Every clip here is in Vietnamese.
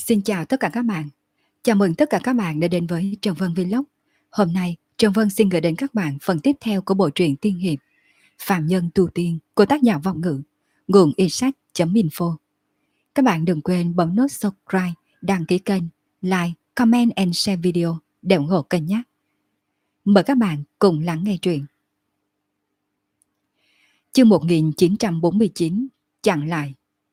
Xin chào tất cả các bạn. Chào mừng tất cả các bạn đã đến với Trần Vân Vlog. Hôm nay, Trần Vân xin gửi đến các bạn phần tiếp theo của bộ truyện tiên hiệp Phạm Nhân Tu Tiên của tác giả Vọng Ngữ, nguồn iSac.info. Các bạn đừng quên bấm nút subscribe, đăng ký kênh, like, comment and share video để ủng hộ kênh nhé. Mời các bạn cùng lắng nghe truyện. Chương 1949, chặn lại.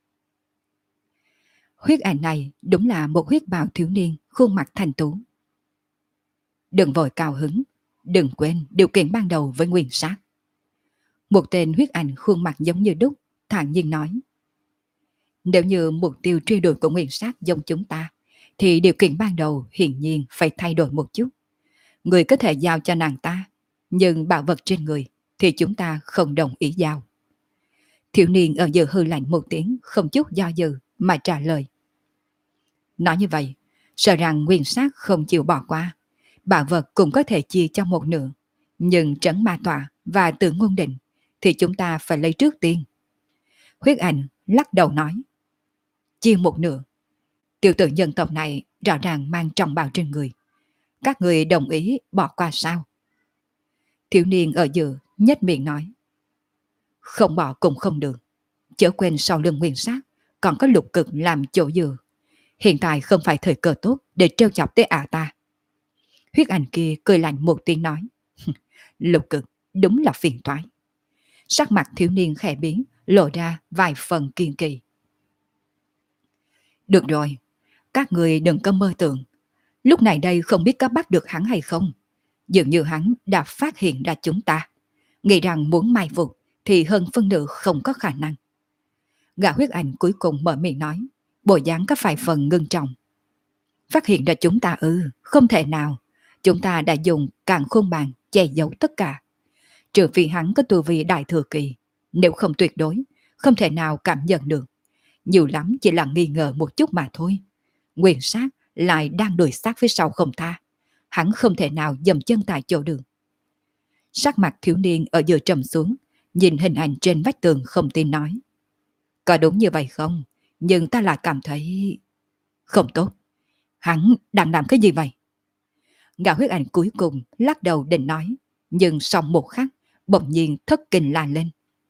Huyết ảnh này đúng là một huyết bào thiếu niên, khuôn mặt thành tú. Đừng vội cao hứng, đừng quên điều kiện ban đầu với nguyên sát. Một tên huyết ảnh khuôn mặt giống như đúc, thản nhiên nói. Nếu như mục tiêu truy đuổi của nguyên sát giống chúng ta, thì điều kiện ban đầu hiển nhiên phải thay đổi một chút. Người có thể giao cho nàng ta, nhưng bảo vật trên người thì chúng ta không đồng ý giao. Thiếu niên ở giữa hư lạnh một tiếng, không chút do dự mà trả lời. Nói như vậy, sợ rằng nguyên sát không chịu bỏ qua. Bảo vật cũng có thể chia cho một nửa, nhưng trấn ma tọa và tự ngôn định thì chúng ta phải lấy trước tiên. Huyết ảnh lắc đầu nói. Chia một nửa. Tiểu tử nhân tộc này rõ ràng mang trọng bảo trên người. Các người đồng ý bỏ qua sao? Thiếu niên ở giữa nhếch miệng nói. Không bỏ cũng không được. Chớ quên sau lưng nguyên sát còn có lục cực làm chỗ dựa. Hiện tại không phải thời cơ tốt để trêu chọc tới ả ta. Huyết ảnh kia cười lạnh một tiếng nói. Lục cực đúng là phiền toái. Sắc mặt thiếu niên khẽ biến, lộ ra vài phần kiên kỳ. Được rồi, các người đừng có mơ tưởng. Lúc này đây không biết có bắt được hắn hay không. Dường như hắn đã phát hiện ra chúng ta. Nghĩ rằng muốn mai phục thì hơn phân nửa không có khả năng. Gã huyết ảnh cuối cùng mở miệng nói, bộ dáng có vài phần ngưng trọng. Phát hiện ra chúng ta không thể nào. Chúng ta đã dùng càn khôn bàn che giấu tất cả. Trừ phi hắn có tu vi đại thừa kỳ, nếu không tuyệt đối, không thể nào cảm nhận được. Nhiều lắm chỉ là nghi ngờ một chút mà thôi. Nguyên sát lại đang đuổi sát phía sau không tha. Hắn không thể nào dầm chân tại chỗ được. Sắc mặt thiếu niên ở giữa trầm xuống, nhìn hình ảnh trên vách tường không tin nói. Có đúng như vậy không? Nhưng ta lại cảm thấy không tốt. Hắn đang làm cái gì vậy? Gã huyết ảnh cuối cùng lắc đầu định nói, nhưng sau một khắc bỗng nhiên thất kinh la lên.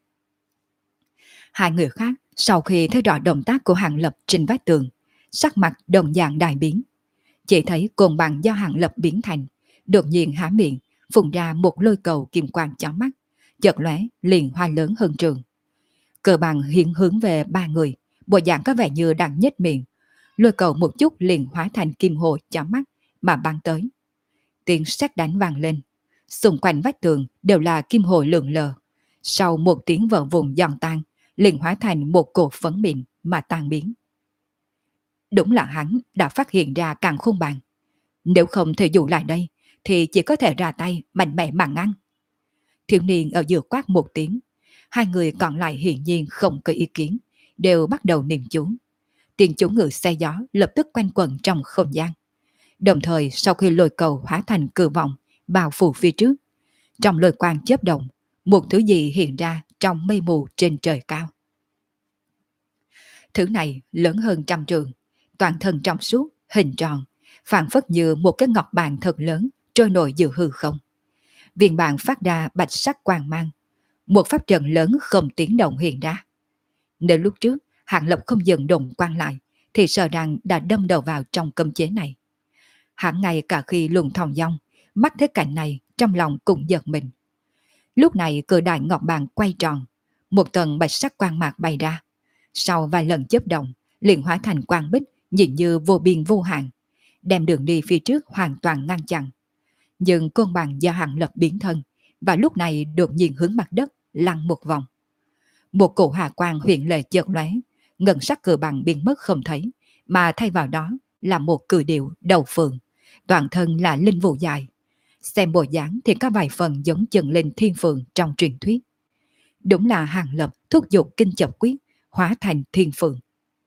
Hai người khác sau khi thấy rõ động tác của Hàng Lập trên vách tường, sắc mặt đồng dạng đại biến. Chỉ thấy côn bằng do Hàng Lập biến thành, đột nhiên há miệng, phun ra một lôi cầu kim quang chói mắt, chợt lóe liền hoa lớn hơn trường. Cờ bằng hiện hướng về ba người, bộ dạng có vẻ như đang nhếch miệng, lôi cầu một chút liền hóa thành kim hồ chói mắt mà bắn tới. Tiếng sét đánh vang lên, xung quanh vách tường đều là kim hồ lượn lờ. Sau một tiếng vỡ vụn giòn tan, liền hóa thành một cột phấn mịn mà tan biến. Đúng là hắn đã phát hiện ra càn khôn bàn. Nếu không thể dụ lại đây, thì chỉ có thể ra tay mạnh mẽ mà ngăn. Thiếu niên ở giữa quát một tiếng, hai người còn lại hiển nhiên không có ý kiến, đều bắt đầu niệm chú. Tiếng chú ngự xe gió lập tức quanh quẩn trong không gian. Đồng thời sau khi lôi cầu hóa thành cự vòng bao phủ phía trước, trong lôi quang chớp động, một thứ gì hiện ra trong mây mù trên trời cao. Thứ này lớn hơn trăm trượng, toàn thân trong suốt, hình tròn, phảng phất như một cái ngọc bàn thật lớn trôi nổi giữa hư không. Viên bàn phát ra bạch sắc quang mang, một pháp trận lớn không tiếng động hiện ra. Nếu lúc trước Hàng Lập không dừng đụng quang lại, thì sợ rằng đã đâm đầu vào trong cấm chế này. Hắn ngay cả khi luồn thòng dong, mắt thấy cảnh này trong lòng cũng giật mình. Lúc này cự đại ngọc bàn quay tròn, một tầng bạch sắc quang mạc bay ra. Sau vài lần chớp động, liền hóa thành quang bích nhìn như vô biên vô hạn, đem đường đi phía trước hoàn toàn ngăn chặn. Nhưng côn bằng do Hàng Lập biến thân, và lúc này đột nhiên hướng mặt đất lăn một vòng. Một cổ hà quang hiện lệ chợt lóe, ngân sắc cự bằng biến mất không thấy, mà thay vào đó là một cự điệu đầu phượng, toàn thân là linh vụ dài. Xem bộ dáng thì có vài phần giống chân linh thiên phượng trong truyền thuyết. Đúng là Hàng Lập thúc giục kinh chập quyết, hóa thành thiên phượng.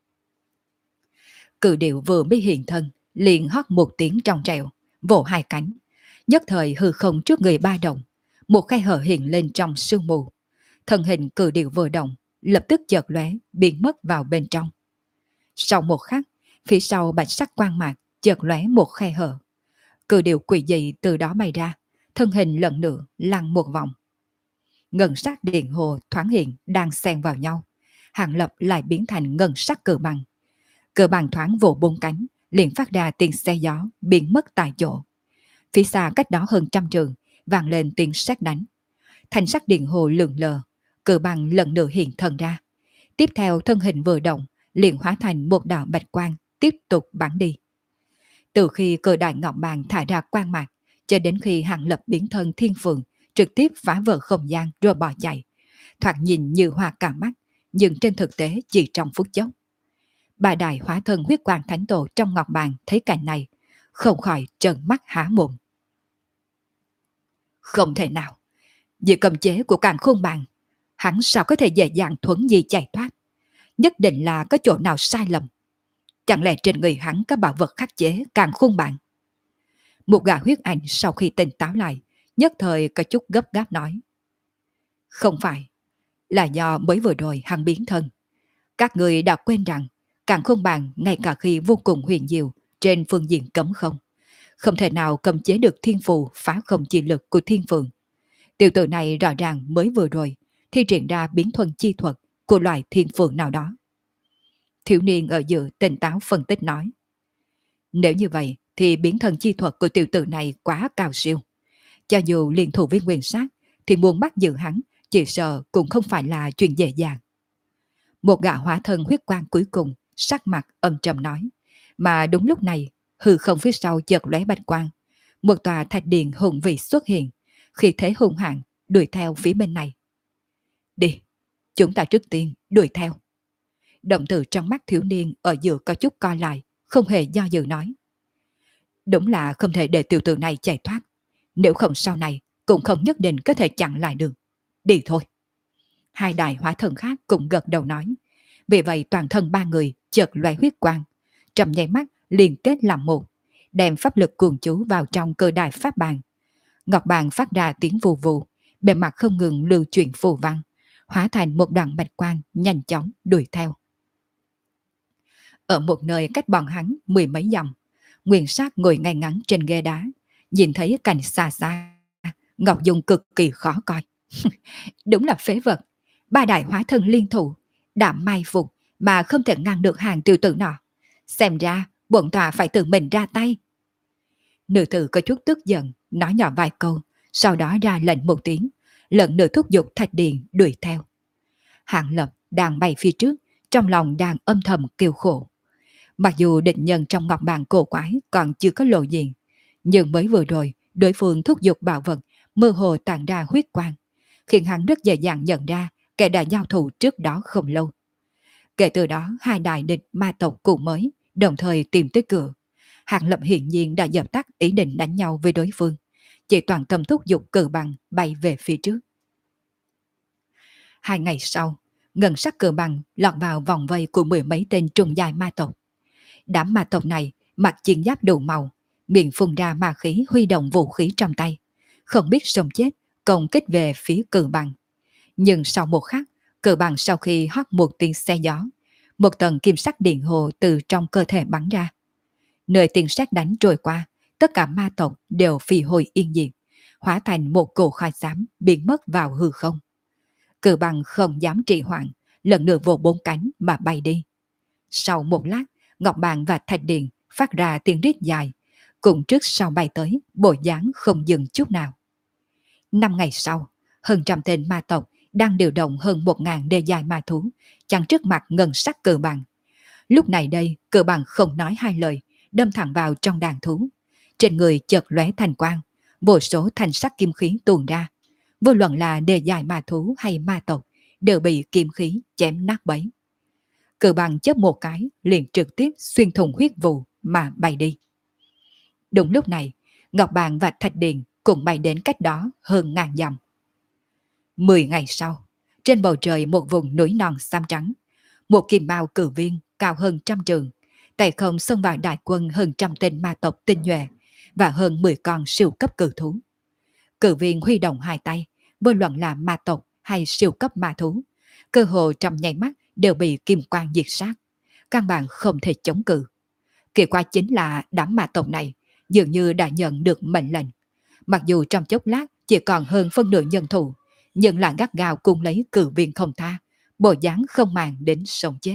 Cự điệu vừa mới hiện thân, liền hót một tiếng trong trẻo, vỗ hai cánh. Nhất thời hư không trước người ba động, một khe hở hiện lên trong sương mù. Thân hình cự điệu vừa động, lập tức chợt lóe, biến mất vào bên trong. Sau một khắc, Phía sau bạch sắc quang mạc chợt lóe một khe hở. Cự điệu quỷ dị từ đó bay ra, thân hình lần nữa lăn một vòng. Ngân sắc điện hồ thoáng hiện đang xen vào nhau. Hàng Lập lại biến thành ngân sắc cự bằng. Cự bằng thoáng vỗ bốn cánh, liền phát ra tiếng xe gió, biến mất tại chỗ. Phía xa cách đó hơn trăm trường, vang lên tiếng sét đánh. Thành sắc điện hồ lượn lờ, cự bằng lần nữa hiện thần ra. Tiếp theo thân hình vừa động, liền hóa thành một đạo bạch quang, tiếp tục bắn đi. Từ khi cự đại ngọc bàn thả ra quang mạc, cho đến khi Hàng Lập biến thân thiên phượng, trực tiếp phá vỡ không gian rồi bỏ chạy. Thoạt nhìn như hoa cả mắt, nhưng trên thực tế chỉ trong phút chốc. Bà đại hóa thân huyết quang thánh tổ trong ngọc bàn thấy cảnh này, không khỏi trợn mắt há mồm. Không thể nào, vì cầm chế của càng khôn bàn, hắn sao có thể dễ dàng thuấn di chạy thoát? Nhất định là có chỗ nào sai lầm. Chẳng lẽ trên người hắn có bảo vật khắc chế càng khôn bàn? Một gã huyết ảnh sau khi tỉnh táo lại, nhất thời có chút gấp gáp nói. Không phải, là do mới vừa rồi hắn biến thân. Các người đã quên rằng càng khôn bàn ngay cả khi vô cùng huyền diệu trên phương diện cấm không thể nào cầm chế được thiên phù phá không chi lực của thiên phượng. Tiểu tử này rõ ràng mới vừa rồi thi triển ra biến thuần chi thuật của loại thiên phượng nào đó. Thiếu niên ở giữa tỉnh táo phân tích nói. Nếu như vậy thì biến thần chi thuật của tiểu tử này quá cao siêu. Cho dù liên thủ với nguyên sát thì muốn bắt giữ hắn chỉ sợ cũng không phải là chuyện dễ dàng. Một gã hóa thân huyết quang cuối cùng sắc mặt âm trầm nói. Mà đúng lúc này hư không phía sau chợt lóe bạch quang. Một tòa thạch điện hùng vĩ xuất hiện, khi thế hung hãn đuổi theo phía bên này. Đi, chúng ta trước tiên đuổi theo. Động từ trong mắt thiếu niên ở giữa có chút co lại, không hề do dự nói. Đúng là không thể để tiểu tử này chạy thoát. Nếu không sau này cũng không nhất định có thể chặn lại được. Đi thôi. Hai đại hóa thân khác cũng gật đầu nói. Vì vậy toàn thân ba người chợt loé huyết quang, trong nháy mắt liên kết làm một, đem pháp lực cuồng chú vào trong cơ đại pháp bàn. Ngọc bàn phát ra tiếng vù vù, bề mặt không ngừng lưu chuyển phù văn, hóa thành một đoạn bạch quang nhanh chóng đuổi theo. Ở một nơi cách bọn hắn mười mấy dặm, Nguyên Sát ngồi ngay ngắn trên ghế đá, nhìn thấy cảnh xa xa, Ngọc Dung cực kỳ khó coi. Đúng là phế vật, ba đại hóa thân liên thủ, đã mai phục mà không thể ngăn được hàng tiểu tử nọ. Xem ra bổn tọa phải tự mình ra tay. Nữ tử có chút tức giận, nói nhỏ vài câu, sau đó ra lệnh một tiếng, lần nữa thúc giục thạch điện đuổi theo. Hạng Lập đang bay phía trước, trong lòng đang âm thầm kêu khổ. Mặc dù địch nhân trong ngọc bàn cổ quái còn chưa có lộ diện, nhưng mới vừa rồi đối phương thúc giục bảo vật mơ hồ tàn ra huyết quang, khiến hắn rất dễ dàng nhận ra kẻ đã giao thủ trước đó không lâu. Kể từ đó hai đại địch ma tộc cùng mới đồng thời tìm tới cửa. Hạng Lập hiển nhiên đã dập tắt ý định đánh nhau với đối phương, chỉ toàn tâm thúc giục cự bằng bay về phía trước. 2 ngày sau, ngân sắc cự bằng lọt vào vòng vây của mười mấy tên trùng dài ma tộc. Đám ma tộc này mặc chiến giáp đủ màu, miệng phun ra ma khí, huy động vũ khí trong tay, không biết sống chết công kích về phía cự bằng. Nhưng sau một khắc, cự bằng sau khi hót một tiếng xe gió, một tầng kim sắc điện hồ từ trong cơ thể bắn ra. Nơi tiếng sét đánh trôi qua, tất cả ma tộc đều phi hồi yên diệt, hóa thành một cỗ khói xám biến mất vào hư không. Cự bằng không dám trì hoãn, lần nữa vỗ bốn cánh mà bay đi. Sau một lát, ngọc bàn và thạch điện phát ra tiếng rít dài, cùng trước sau bay tới, bộ dáng không dừng chút nào. 5 ngày sau, hơn trăm tên ma tộc đang điều động hơn 1000 đề dài ma thú chặn trước mặt ngân sắc cự bằng. Lúc này đây, cự bằng không nói hai lời, đâm thẳng vào trong đàn thú. Trên người chợt lóe thành quang, vô số thanh sắc kim khí tuôn ra. Vô luận là đề dài ma thú hay ma tộc đều bị kim khí chém nát bấy. Cự bằng chớp một cái liền trực tiếp xuyên thủng huyết vụ mà bay đi. Đúng lúc này, ngọc bàn và thạch điện cùng bay đến cách đó hơn 1000 dặm. 10 ngày sau, trên bầu trời một vùng núi non xám trắng, một kim mao cử viên cao hơn trăm trường, tay không xông vào đại quân hơn trăm tên ma tộc tinh nhuệ và hơn 10 con siêu cấp cử thú. Cử viên huy động hai tay, vô luận là ma tộc hay siêu cấp ma thú, cơ hồ trong nháy mắt đều bị kim quang diệt sát, căn bản không thể chống cự. Kỳ quái chính là đám ma tộc này dường như đã nhận được mệnh lệnh. Mặc dù trong chốc lát chỉ còn hơn phân nửa nhân thủ, nhưng là gắt gao cùng lấy cử viên không tha, bộ dáng không màng đến sống chết.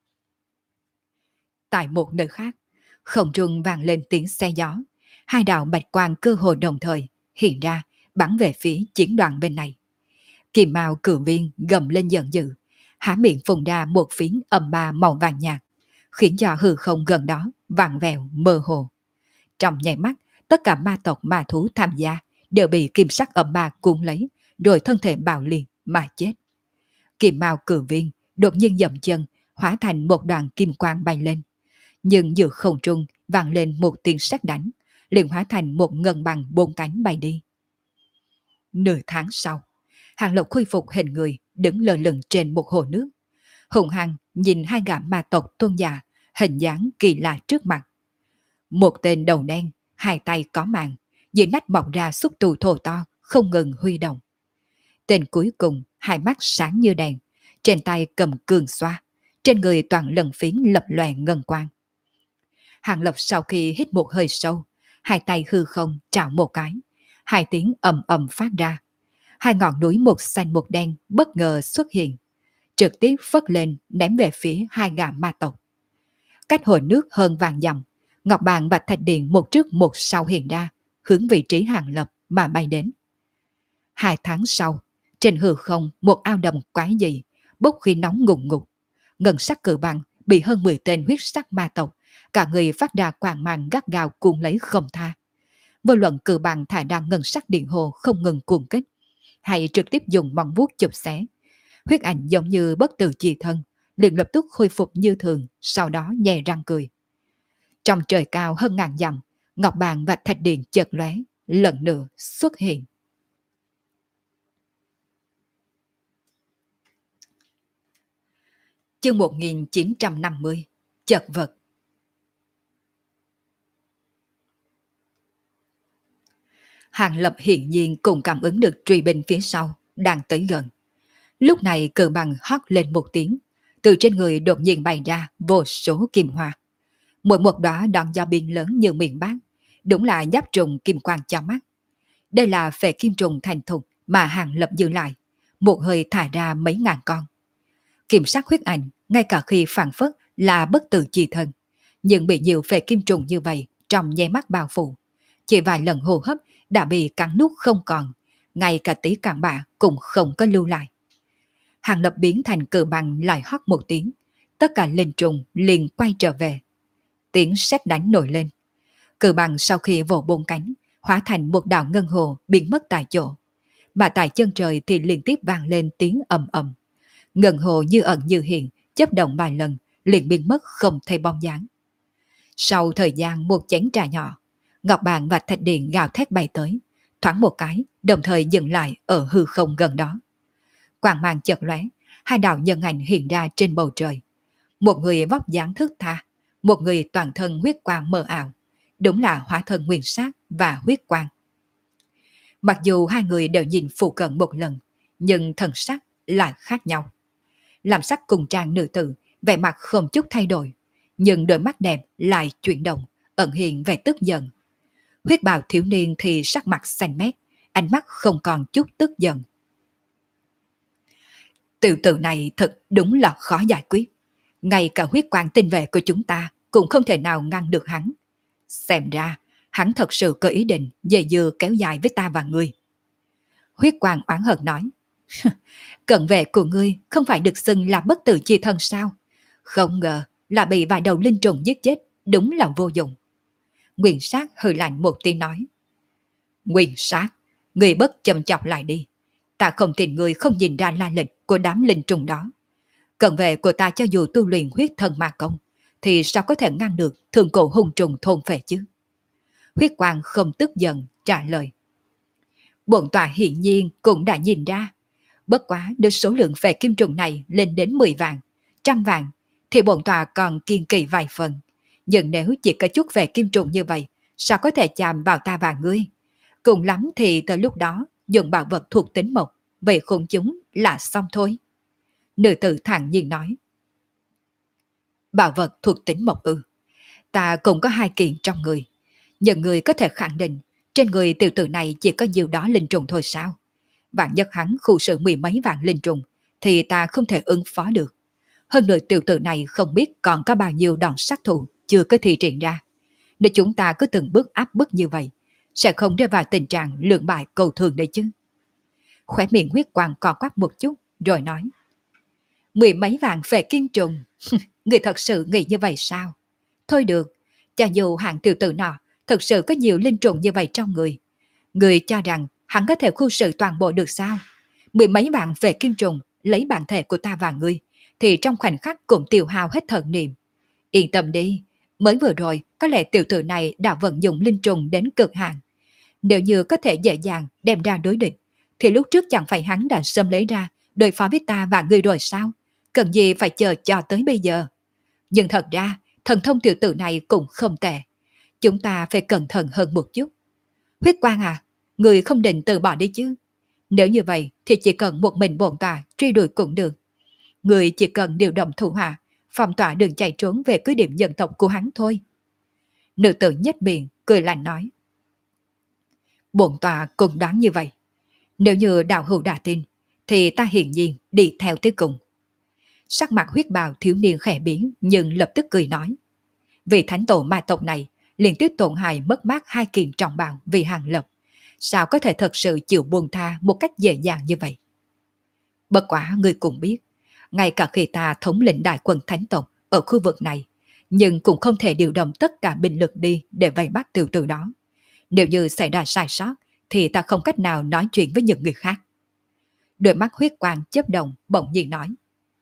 Tại một nơi khác, không trung vang lên tiếng xe gió, hai đạo bạch quang cơ hồ đồng thời hiện ra, bắn về phía chiến đoàn bên này. Kim mao cử viên gầm lên giận dữ, há miệng phun ra một phiến âm ba màu vàng nhạt, khiến cho hư không gần đó vặn vẹo mơ hồ. Trong nháy mắt, tất cả ma tộc ma thú tham gia đều bị kim sắc âm ba cuốn lấy, rồi thân thể bạo liệt mà chết. Kim mao cử viên đột nhiên dậm chân, hóa thành một đoàn kim quang bay lên. Nhưng giữa không trung vang lên một tiếng sét đánh, liền hóa thành một ngân bằng bốn cánh bay đi. Nửa tháng sau, Hàng Lộc khôi phục hình người, đứng lơ lửng trên một hồ nước. Hùng hăng nhìn hai gã ma tộc tôn giả, hình dáng kỳ lạ trước mặt. Một tên đầu đen, hai tay có màng, dưới nách mọc ra xúc tu thô to, không ngừng huy động. Tên cuối cùng, hai mắt sáng như đèn, trên tay cầm cương xoa, trên người toàn lần phiến lập lòe ngân quang. Hàng Lập sau khi hít một hơi sâu, hai tay hư không chảo một cái, hai tiếng ầm ầm phát ra. Hai ngọn núi một xanh một đen bất ngờ xuất hiện, trực tiếp phất lên ném về phía hai gã ma tộc. Cách hồ nước hơn vàng dặm, ngọc bàn và thạch điện một trước một sau hiện ra, hướng vị trí Hàng Lập mà bay đến. 2 tháng sau, trên hư không một ao đầm quái dị, bốc khí nóng ngùn ngụt. Ngân sắc cự bằng bị hơn 10 tên huyết sắc ma tộc, cả người phát ra quang mang gắt gao cuốn lấy không tha. Vô luận cự bằng thả ra ngân sắc điện hồ không ngừng cuồng kích, hay trực tiếp dùng móng vuốt chụp xé, huyết ảnh giống như bất tử chi thân, liền lập tức khôi phục như thường, sau đó nhè răng cười. Trong trời cao hơn ngàn dặm, ngọc bàn và thạch điện chợt lóe, lần nữa xuất hiện. Chương 1950, chật vật. Hàng Lập hiển nhiên cùng cảm ứng được truy binh phía sau đang tới gần. Lúc này cự bằng hót lên một tiếng, từ trên người đột nhiên bay ra vô số kim hoa. Mỗi một đóa đón gió biên lớn như miền Bắc, đúng là giáp trùng kim quang cho mắt. Đây là phệ kim trùng thành thục mà Hàng Lập giữ lại, một hơi thả ra mấy ngàn con. Kim sắc huyết ảnh, ngay cả khi phản phất là bất tử chi thân, nhưng bị nhiều phệ kim trùng như vậy trong nháy mắt bao phủ, chỉ vài lần hô hấp đã bị cắn nuốt không còn, ngay cả tí cặn bã cũng không có lưu lại. Hàng Lập biến thành cự bằng lại hót một tiếng, tất cả linh trùng liền quay trở về. Tiếng sét đánh nổi lên. Cự bằng sau khi vỗ bốn cánh, hóa thành một đạo ngân hồ biến mất tại chỗ. Mà tại chân trời thì liên tiếp vang lên tiếng ầm ầm. Ngân hồ như ẩn như hiện, chớp động vài lần, liền biến mất không thấy bóng dáng. Sau thời gian một chén trà nhỏ, ngọc bàn và thạch điện gào thét bay tới, thoáng một cái, đồng thời dừng lại ở hư không gần đó. Quang mang chợt lóe, hai đạo nhân ảnh hiện ra trên bầu trời. Một người vóc dáng thướt tha, một người toàn thân huyết quang mờ ảo, đúng là hóa thân nguyên sát và huyết quang. Mặc dù hai người đều nhìn phụ cận một lần, nhưng thần sắc lại khác nhau. Làm sắc cùng trang nữ tử, vẻ mặt không chút thay đổi, nhưng đôi mắt đẹp lại chuyển động, ẩn hiện vẻ tức giận. Huyết bào thiếu niên thì sắc mặt xanh mét, ánh mắt không còn chút tức giận. Tiểu tử này thật đúng là khó giải quyết. Ngay cả huyết quang tinh vệ của chúng ta cũng không thể nào ngăn được hắn. Xem ra, hắn thật sự có ý định dè dưa kéo dài với ta và ngươi. Huyết quang oán hận nói. Cận vệ của ngươi không phải được xưng là bất tử chi thân sao? Không ngờ là bị vài đầu linh trùng giết chết, đúng là vô dụng. Nguyên sát hừ lạnh một tiếng nói. Nguyên sát, ngươi bất châm chọc lại đi. Ta không tin ngươi không nhìn ra la lịch của đám linh trùng đó. Cận vệ của ta cho dù tu luyện huyết thần ma công, thì sao có thể ngăn được thường cổ hung trùng thôn phệ chứ? Huyết quang không tức giận trả lời. Bổn tọa hiển nhiên cũng đã nhìn ra. Bất quá nếu số lượng phệ kim trùng này lên đến 10 vạn, 100 vạn, thì bổn tọa còn kiên kỳ vài phần. Nhưng nếu chỉ có chút phệ kim trùng như vậy, sao có thể chạm vào ta và ngươi? Cùng lắm thì tới lúc đó dùng bảo vật thuộc tính mộc, vậy khung chúng là xong thôi. Nữ tử thản nhiên nói. Bảo vật thuộc tính mộc ư? Ta cũng có 2 kiện trong người. Nhưng người có thể khẳng định trên người tiểu tử này chỉ có nhiều đó linh trùng thôi sao? Vạn nhất hắn khu sự 10 mấy vạn linh trùng thì ta không thể ứng phó được. Hơn nữa tiểu tử này không biết còn có bao nhiêu đòn sát thủ chưa có thi triển ra. Nếu chúng ta cứ từng bước áp bức như vậy, sẽ không rơi vào tình trạng lưỡng bại cầu thường đấy chứ. Khóe miệng huyết quang co quắp một chút, rồi nói. 10 mấy vạn phệ kiên trùng, người thật sự nghĩ như vậy sao? Thôi được, cho dù hạng tiểu tử nọ thật sự có nhiều linh trùng như vậy trong người. Người cho rằng hắn có thể khu sự toàn bộ được sao? 10 mấy vạn phệ kiên trùng lấy bản thể của ta và ngươi, thì trong khoảnh khắc cũng tiêu hao hết thần niệm. Yên tâm đi, mới vừa rồi có lẽ tiểu tử này đã vận dụng linh trùng đến cực hạn. Nếu như có thể dễ dàng đem ra đối địch, thì lúc trước chẳng phải hắn đã xâm lấy ra đối phó với ta và ngươi rồi sao? Cần gì phải chờ cho tới bây giờ? Nhưng thật ra, thần thông tiểu tử này cũng không tệ. Chúng ta phải cẩn thận hơn một chút. Huyết Quang à, người không định từ bỏ đi chứ? Nếu như vậy thì chỉ cần một mình bổn tòa truy đuổi cũng được. Người chỉ cần điều động thủ hạ, phong tỏa đường chạy trốn về cứ điểm dân tộc của hắn thôi. Nữ tử nhếch miệng, cười lạnh nói. Bổn tòa cũng đoán như vậy. Nếu như đạo hữu đã tin, thì ta hiển nhiên đi theo tới cùng. Sắc mặt huyết bào thiếu niên khẽ biến nhưng lập tức cười nói. Vì thánh tổ ma tộc này liên tiếp tổn hại mất mát 2 kiện trọng bảo vì Hàng Lập. Sao có thể thật sự chịu buông tha một cách dễ dàng như vậy? Bất quả ngươi cũng biết, ngay cả khi ta thống lĩnh đại quân thánh tộc ở khu vực này, nhưng cũng không thể điều động tất cả binh lực đi để vây bắt tiểu tử đó. Nếu như xảy ra sai sót, thì ta không cách nào nói chuyện với những người khác. Đôi mắt huyết quang chớp động bỗng nhiên nói.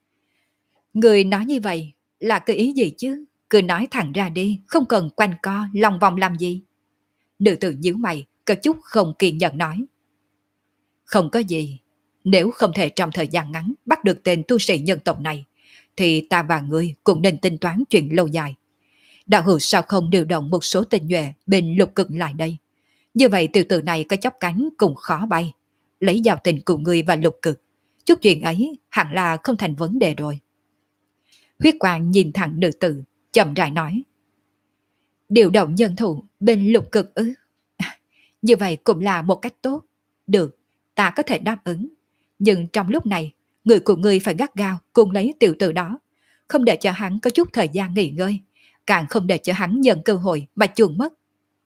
Người nói như vậy là cái ý gì chứ? Cứ nói thẳng ra đi, không cần quanh co, lòng vòng làm gì. Nữ tử nhíu mày, có chút không kiên nhẫn nói. Không có gì, nếu không thể trong thời gian ngắn bắt được tên tu sĩ nhân tộc này, thì ta và ngươi cũng nên tính toán chuyện lâu dài. Đạo hữu sao không điều động một số tinh nhuệ bên lục cực lại đây? Như vậy tiểu tử này có chốc cánh cũng khó bay. Lấy giao tình của ngươi và lục cực, chút chuyện ấy hẳn là không thành vấn đề rồi. Huyết quang nhìn thẳng nữ tử, chậm rãi nói. Điều động nhân thủ bên lục cực ư? Như vậy cũng là một cách tốt. Được, ta có thể đáp ứng. Nhưng trong lúc này, người của ngươi phải gắt gao cùng lấy tiểu tử đó. Không để cho hắn có chút thời gian nghỉ ngơi. Càng không để cho hắn nhận cơ hội mà chuồn mất.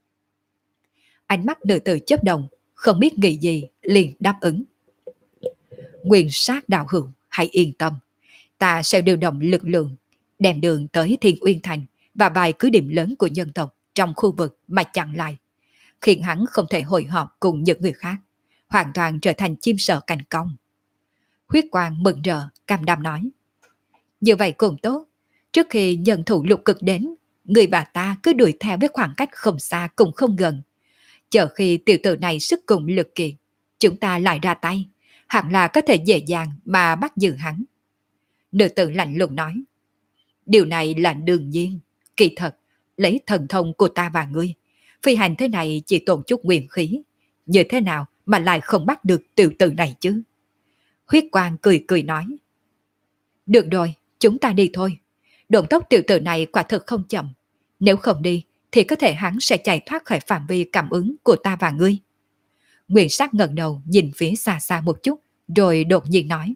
Ánh mắt nữ tử chớp động, không biết nghĩ gì, liền đáp ứng. Nguyên sát đạo hữu, hãy yên tâm. Ta sẽ điều động lực lượng, đem đường tới Thiên Uyên Thành và vài cứ điểm lớn của nhân tộc trong khu vực mà chặn lại, khiến hắn không thể hội họp cùng những người khác, hoàn toàn trở thành chim sợ cành cong. Huyết quang mừng rỡ, cam đam nói. Như vậy cũng tốt, trước khi nhân thủ lục cực đến, người bà ta cứ đuổi theo với khoảng cách không xa cũng không gần. Chờ khi tiểu tử này sức cùng lực kiện, chúng ta lại ra tay, hẳn là có thể dễ dàng mà bắt giữ hắn. Nữ tử lạnh lùng nói. Điều này là đương nhiên. Kỳ thật, lấy thần thông của ta và ngươi, phi hành thế này chỉ tổn chút nguyên khí. Như thế nào mà lại không bắt được tiểu tử này chứ? Huyết quang cười cười nói. Được rồi, chúng ta đi thôi. Độn tốc tiểu tử này quả thực không chậm. Nếu không đi, thì có thể hắn sẽ chạy thoát khỏi phạm vi cảm ứng của ta và ngươi. Nguyên sắc ngẩng đầu nhìn phía xa xa một chút, rồi đột nhiên nói.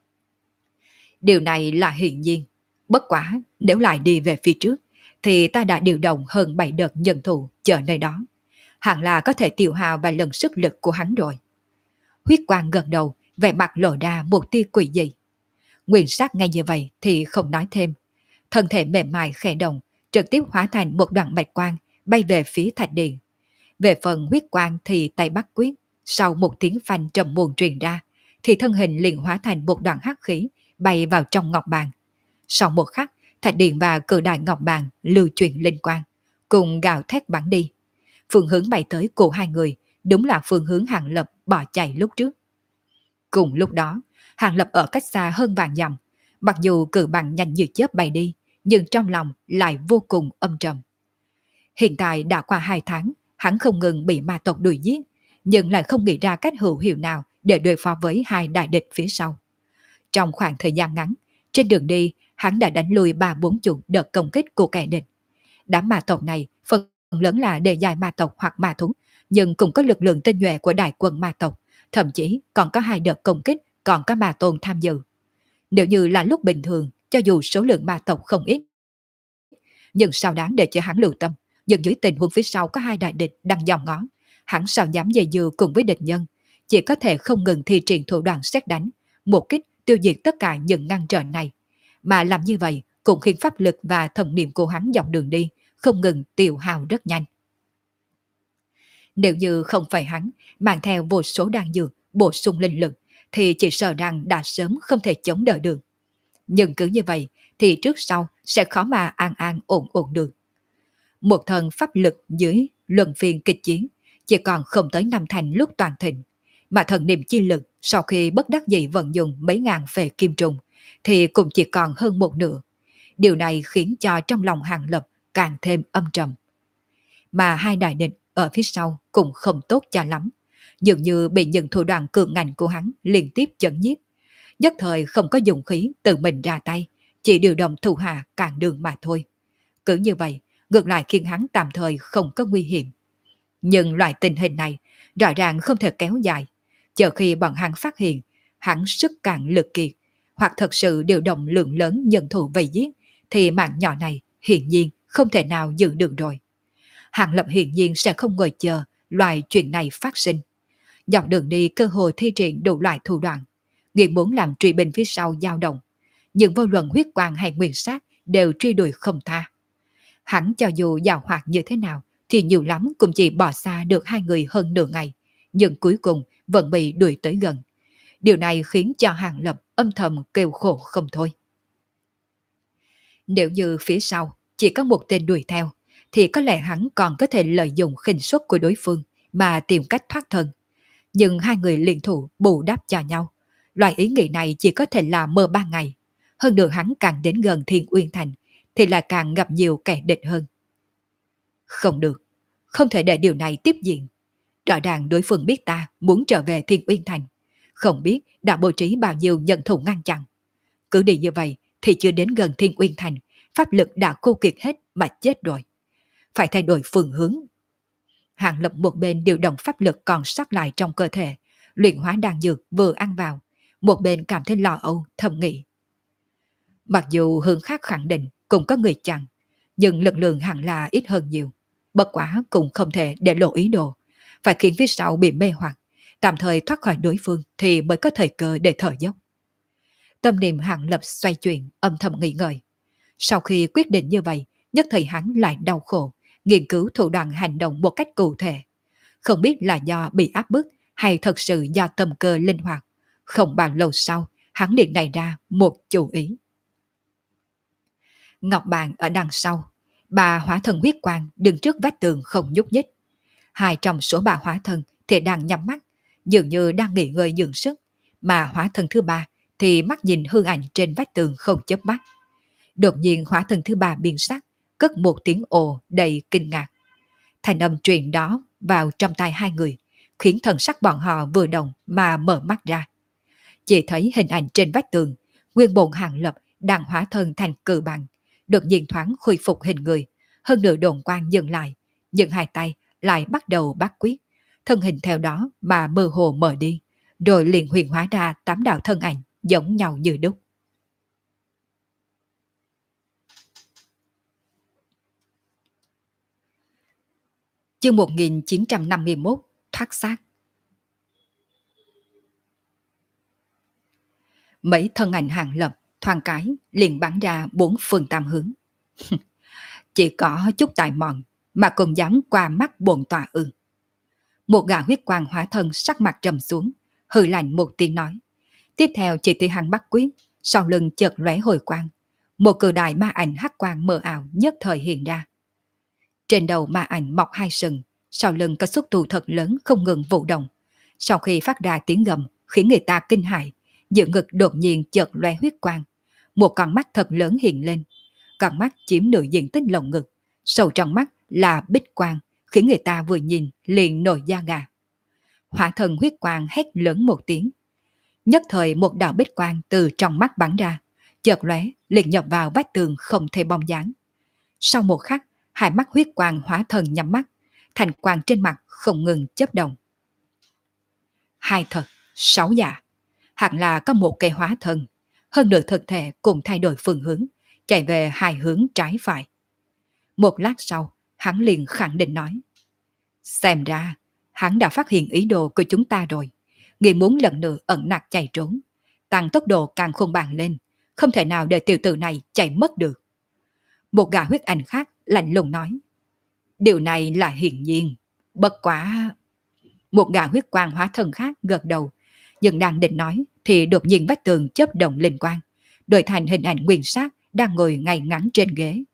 Điều này là hiển nhiên. Bất quả, nếu lại đi về phía trước, thì ta đã điều động hơn 7 đợt nhân thủ chờ nơi đó. Hẳn là có thể tiêu hao vài lần sức lực của hắn rồi. Huyết quang gật đầu, vẻ mặt lộ ra một tia quỷ dị. Nguyên sắc ngay như vậy thì không nói thêm. Thân thể mềm mại khẽ động, trực tiếp hóa thành một đoạn bạch quang bay về phía thạch điện. Về phần huyết quang thì tay bắt quyết, sau một tiếng phanh trầm muộn truyền ra, thì thân hình liền hóa thành một đoạn hắc khí bay vào trong ngọc bàn. Sau một khắc, thạch điện và cự đại ngọc bàn lưu truyền linh quang, cùng gào thét bắn đi. Phương hướng bay tới của hai người đúng là phương hướng Hàng Lập bỏ chạy lúc trước. Cùng lúc đó, Hàng Lập ở cách xa hơn vạn dặm, mặc dù cự bằng nhanh như chớp bay đi, nhưng trong lòng lại vô cùng âm trầm. Hiện tại đã qua 2 tháng, hắn không ngừng bị ma tộc đuổi giết, nhưng lại không nghĩ ra cách hữu hiệu nào để đối phó với 2 đại địch phía sau. Trong khoảng thời gian ngắn, trên đường đi, hắn đã đánh lùi 3-4 chục đợt công kích của kẻ địch. Đám ma tộc này phần lớn là đề dài ma tộc hoặc ma thú, nhưng cũng có lực lượng tinh nhuệ của đại quân ma tộc, thậm chí còn có 2 đợt công kích, còn có ma tôn tham dự. Nếu như là lúc bình thường, cho dù số lượng ma tộc không ít, nhưng sao đáng để cho hắn lưu tâm, nhưng dưới tình huống phía sau có 2 đại địch đang dòm ngó, hắn sao dám dây dưa cùng với địch nhân, chỉ có thể không ngừng thi triển thủ đoạn xét đánh, một kích tiêu diệt tất cả những ngăn trở này. Mà làm như vậy cũng khiến pháp lực và thần niệm của hắn dọc đường đi không ngừng tiêu hao rất nhanh. Nếu như không phải hắn mang theo vô số đan dược bổ sung linh lực, thì chỉ sợ rằng đã sớm không thể chống đỡ được. Nhưng cứ như vậy thì trước sau sẽ khó mà an an ổn ổn được. Một thần pháp lực dưới luân phiên kịch chiến chỉ còn không tới 5 thành lúc toàn thịnh, mà thần niệm chi lực sau khi bất đắc dĩ vận dụng mấy ngàn phệ kim trùng thì cũng chỉ còn hơn một nửa. Điều này khiến cho trong lòng Hàng Lập càng thêm âm trầm. Mà 2 đại địch ở phía sau cũng không tốt cho lắm, dường như bị những thủ đoạn cường ngạnh của hắn liên tiếp chấn nhiếp, nhất thời không có dụng khí tự mình ra tay, chỉ điều động thủ hạ cản đường mà thôi. Cứ như vậy, ngược lại khiến hắn tạm thời không có nguy hiểm. Nhưng loại tình hình này rõ ràng không thể kéo dài, chờ khi bọn hắn phát hiện hắn sức cạn lực kiệt, hoặc thật sự điều động lượng lớn nhân thủ vây giết, thì mạng nhỏ này hiển nhiên không thể nào giữ được rồi. Hàng Lập hiển nhiên sẽ không ngồi chờ loại chuyện này phát sinh. Dọc đường đi cơ hội thi triển đủ loại thủ đoạn, nghĩ muốn làm truy binh phía sau dao động, nhưng vô luận huyết quang hay nguyên sát đều truy đuổi không tha. Hắn cho dù giàu hoạt như thế nào thì nhiều lắm cũng chỉ bỏ xa được 2 người hơn nửa ngày, nhưng cuối cùng vẫn bị đuổi tới gần. Điều này khiến cho Hàng Lập âm thầm kêu khổ không thôi. Nếu như phía sau chỉ có một tên đuổi theo, thì có lẽ hắn còn có thể lợi dụng khinh suất của đối phương mà tìm cách thoát thân. Nhưng 2 người liên thủ bù đắp cho nhau, loại ý nghĩ này chỉ có thể là mơ ban ngày. Hơn nữa hắn càng đến gần Thiên Uyên Thành thì là càng gặp nhiều kẻ địch hơn. Không được, không thể để điều này tiếp diễn. Rõ ràng đối phương biết ta muốn trở về Thiên Uyên Thành, không biết đã bố trí bao nhiêu nhân thủ ngăn chặn. Cứ đi như vậy thì chưa đến gần Thiên Uyên Thành, pháp lực đã khô kiệt hết mà chết rồi. Phải thay đổi phương hướng. Hàng Lập một bên điều động pháp lực còn sót lại trong cơ thể, luyện hóa đan dược vừa ăn vào, một bên cảm thấy lo âu thầm nghĩ. Mặc dù hướng khác khẳng định cũng có người chặn, nhưng lực lượng hẳn là ít hơn nhiều. Bất quá cũng không thể để lộ ý đồ, phải khiến phía sau bị mê hoặc, tạm thời thoát khỏi đối phương thì mới có thời cơ để thở dốc. Tâm niệm Hàng Lập xoay chuyển, âm thầm nghĩ ngợi. Sau khi quyết định như vậy, nhất thời hắn lại đau khổ, nghiên cứu thủ đoạn hành động một cách cụ thể. Không biết là do bị áp bức hay thật sự do tâm cơ linh hoạt. Không bao lâu sau, hắn liền nảy ra một chủ ý. Ngọc Bàn ở đằng sau, bà hóa thân huyết quang đứng trước vách tường không nhúc nhích. 2 trong số 3 hóa thân thì đang nhắm mắt, dường như đang nghỉ ngơi dưỡng sức, mà hóa thân thứ 3 thì mắt nhìn hư ảnh trên vách tường không chớp mắt. Đột nhiên hóa thân thứ 3 biến sắc, cất một tiếng ồ đầy kinh ngạc. Thành âm truyền đó vào trong tai 2 người, khiến thần sắc bọn họ vừa động mà mở mắt ra. Chỉ thấy hình ảnh trên vách tường, nguyên bổn Hàng Lập đang hóa thân thành cự bằng, đột nhiên thoáng khôi phục hình người, hơn nửa đồn quang dừng lại, nhưng 2 tay lại bắt đầu bắt quyết, thân hình theo đó mà mơ hồ mở đi, rồi liền huyền hóa ra 8 đạo thân ảnh giống nhau như đúc. Chương 1951 thoát xác. Mấy thân ảnh Hàng Lập thoáng cái liền bắn ra 4 phương 8 hướng. Chỉ có chút tài mọn mà còn dám qua mắt bổn tọa ư? Một gã huyết quang hóa thân sắc mặt trầm xuống, hừ lạnh một tiếng nói. Tiếp theo chỉ thấy hắn bắt quyết, sau lưng chợt lóe hồi quang, một cự đại ma ảnh hắc quang mờ ảo nhất thời hiện ra. Trên đầu ma ảnh mọc 2 sừng, sau lưng có xúc tu thật lớn không ngừng vụ động. Sau khi phát ra tiếng gầm khiến người ta kinh hãi, giữa ngực đột nhiên chợt lóe huyết quang, một con mắt thật lớn hiện lên. Con mắt chiếm nửa diện tích lồng ngực, sâu trong mắt là bích quang, khiến người ta vừa nhìn liền nổi da gà. Hỏa thần huyết quang hét lớn một tiếng. Nhất thời một đạo bích quang từ trong mắt bắn ra, chợt lóe liền nhập vào vách tường không thể bong dáng. Sau một khắc, Hai mắt huyết quang hóa thần nhắm mắt, thành quang trên mặt không ngừng chớp động. Hai thật, sáu giả, hẳn là có một cây hóa thân, hơn nữa thực thể cùng thay đổi phương hướng, chạy về hai hướng trái phải. Một lát sau, hắn liền khẳng định nói. Xem ra, hắn đã phát hiện ý đồ của chúng ta rồi. Nghĩ muốn lần nữa ẩn nặc chạy trốn, tăng tốc độ càng khôn bàn lên, không thể nào để tiểu tử này chạy mất được. Một gã huyết ảnh khác lạnh lùng nói. Điều này là hiển nhiên, bất quá. Một gã huyết quang hóa thân khác gật đầu, nhưng đang định nói thì đột nhiên vách tường chớp động linh quang, đổi thành hình ảnh nguyên sát đang ngồi ngay ngắn trên ghế.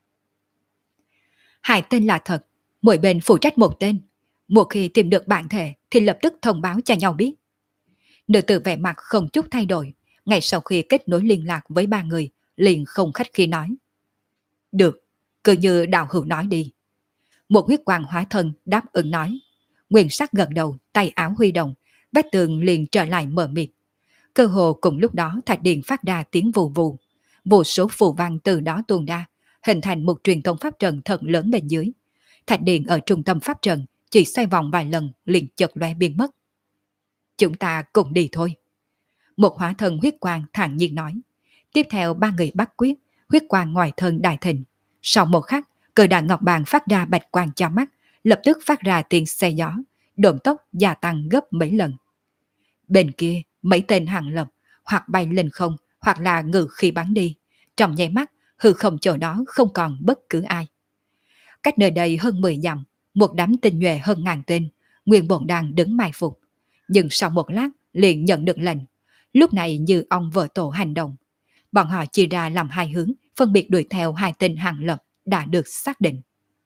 Hai tên là thật, mỗi bên phụ trách một tên. Một khi tìm được bản thể thì lập tức thông báo cho nhau biết. Nữ tử vẻ mặt không chút thay đổi, ngay sau khi kết nối liên lạc với ba người, liền không khách khí nói. Được, cứ như đạo hữu nói đi. Một huyết quang hóa thân đáp ứng nói. Nguyên sắc gật đầu, tay áo huy động, vách tường liền trở lại mờ mịt. Cơ hồ cùng lúc đó thạch điện phát ra tiếng vù vù. Vô số phù văn từ đó tuôn ra, hình thành một truyền thống pháp trận thật lớn bên dưới. Thạch điện ở trung tâm pháp trận chỉ xoay vòng vài lần liền chợt lóe biến mất. Chúng ta cùng đi thôi. Một hóa thân huyết quang thản nhiên nói. Tiếp theo ba người bắt quyết, huyết quang ngoài thân đại thịnh. Sau một khắc, cờ đạn ngọc bàn phát ra bạch quang cho mắt, lập tức phát ra tiếng xe gió, độn tốc gia tăng gấp mấy lần. Bên kia, mấy tên hàng lập, hoặc bay lên không, hoặc là ngự khi bắn đi. Trong nháy mắt, hư không chỗ đó không còn bất cứ ai. Cách nơi đây hơn 10 dặm, một đám tinh nhuệ hơn ngàn tên, nguyên bổn đang đứng mai phục. Nhưng sau một lát, liền nhận được lệnh. Lúc này như ông vợ tổ hành động. Bọn họ chia ra làm hai hướng, phân biệt đuổi theo hai tên hàng lập đã được xác định.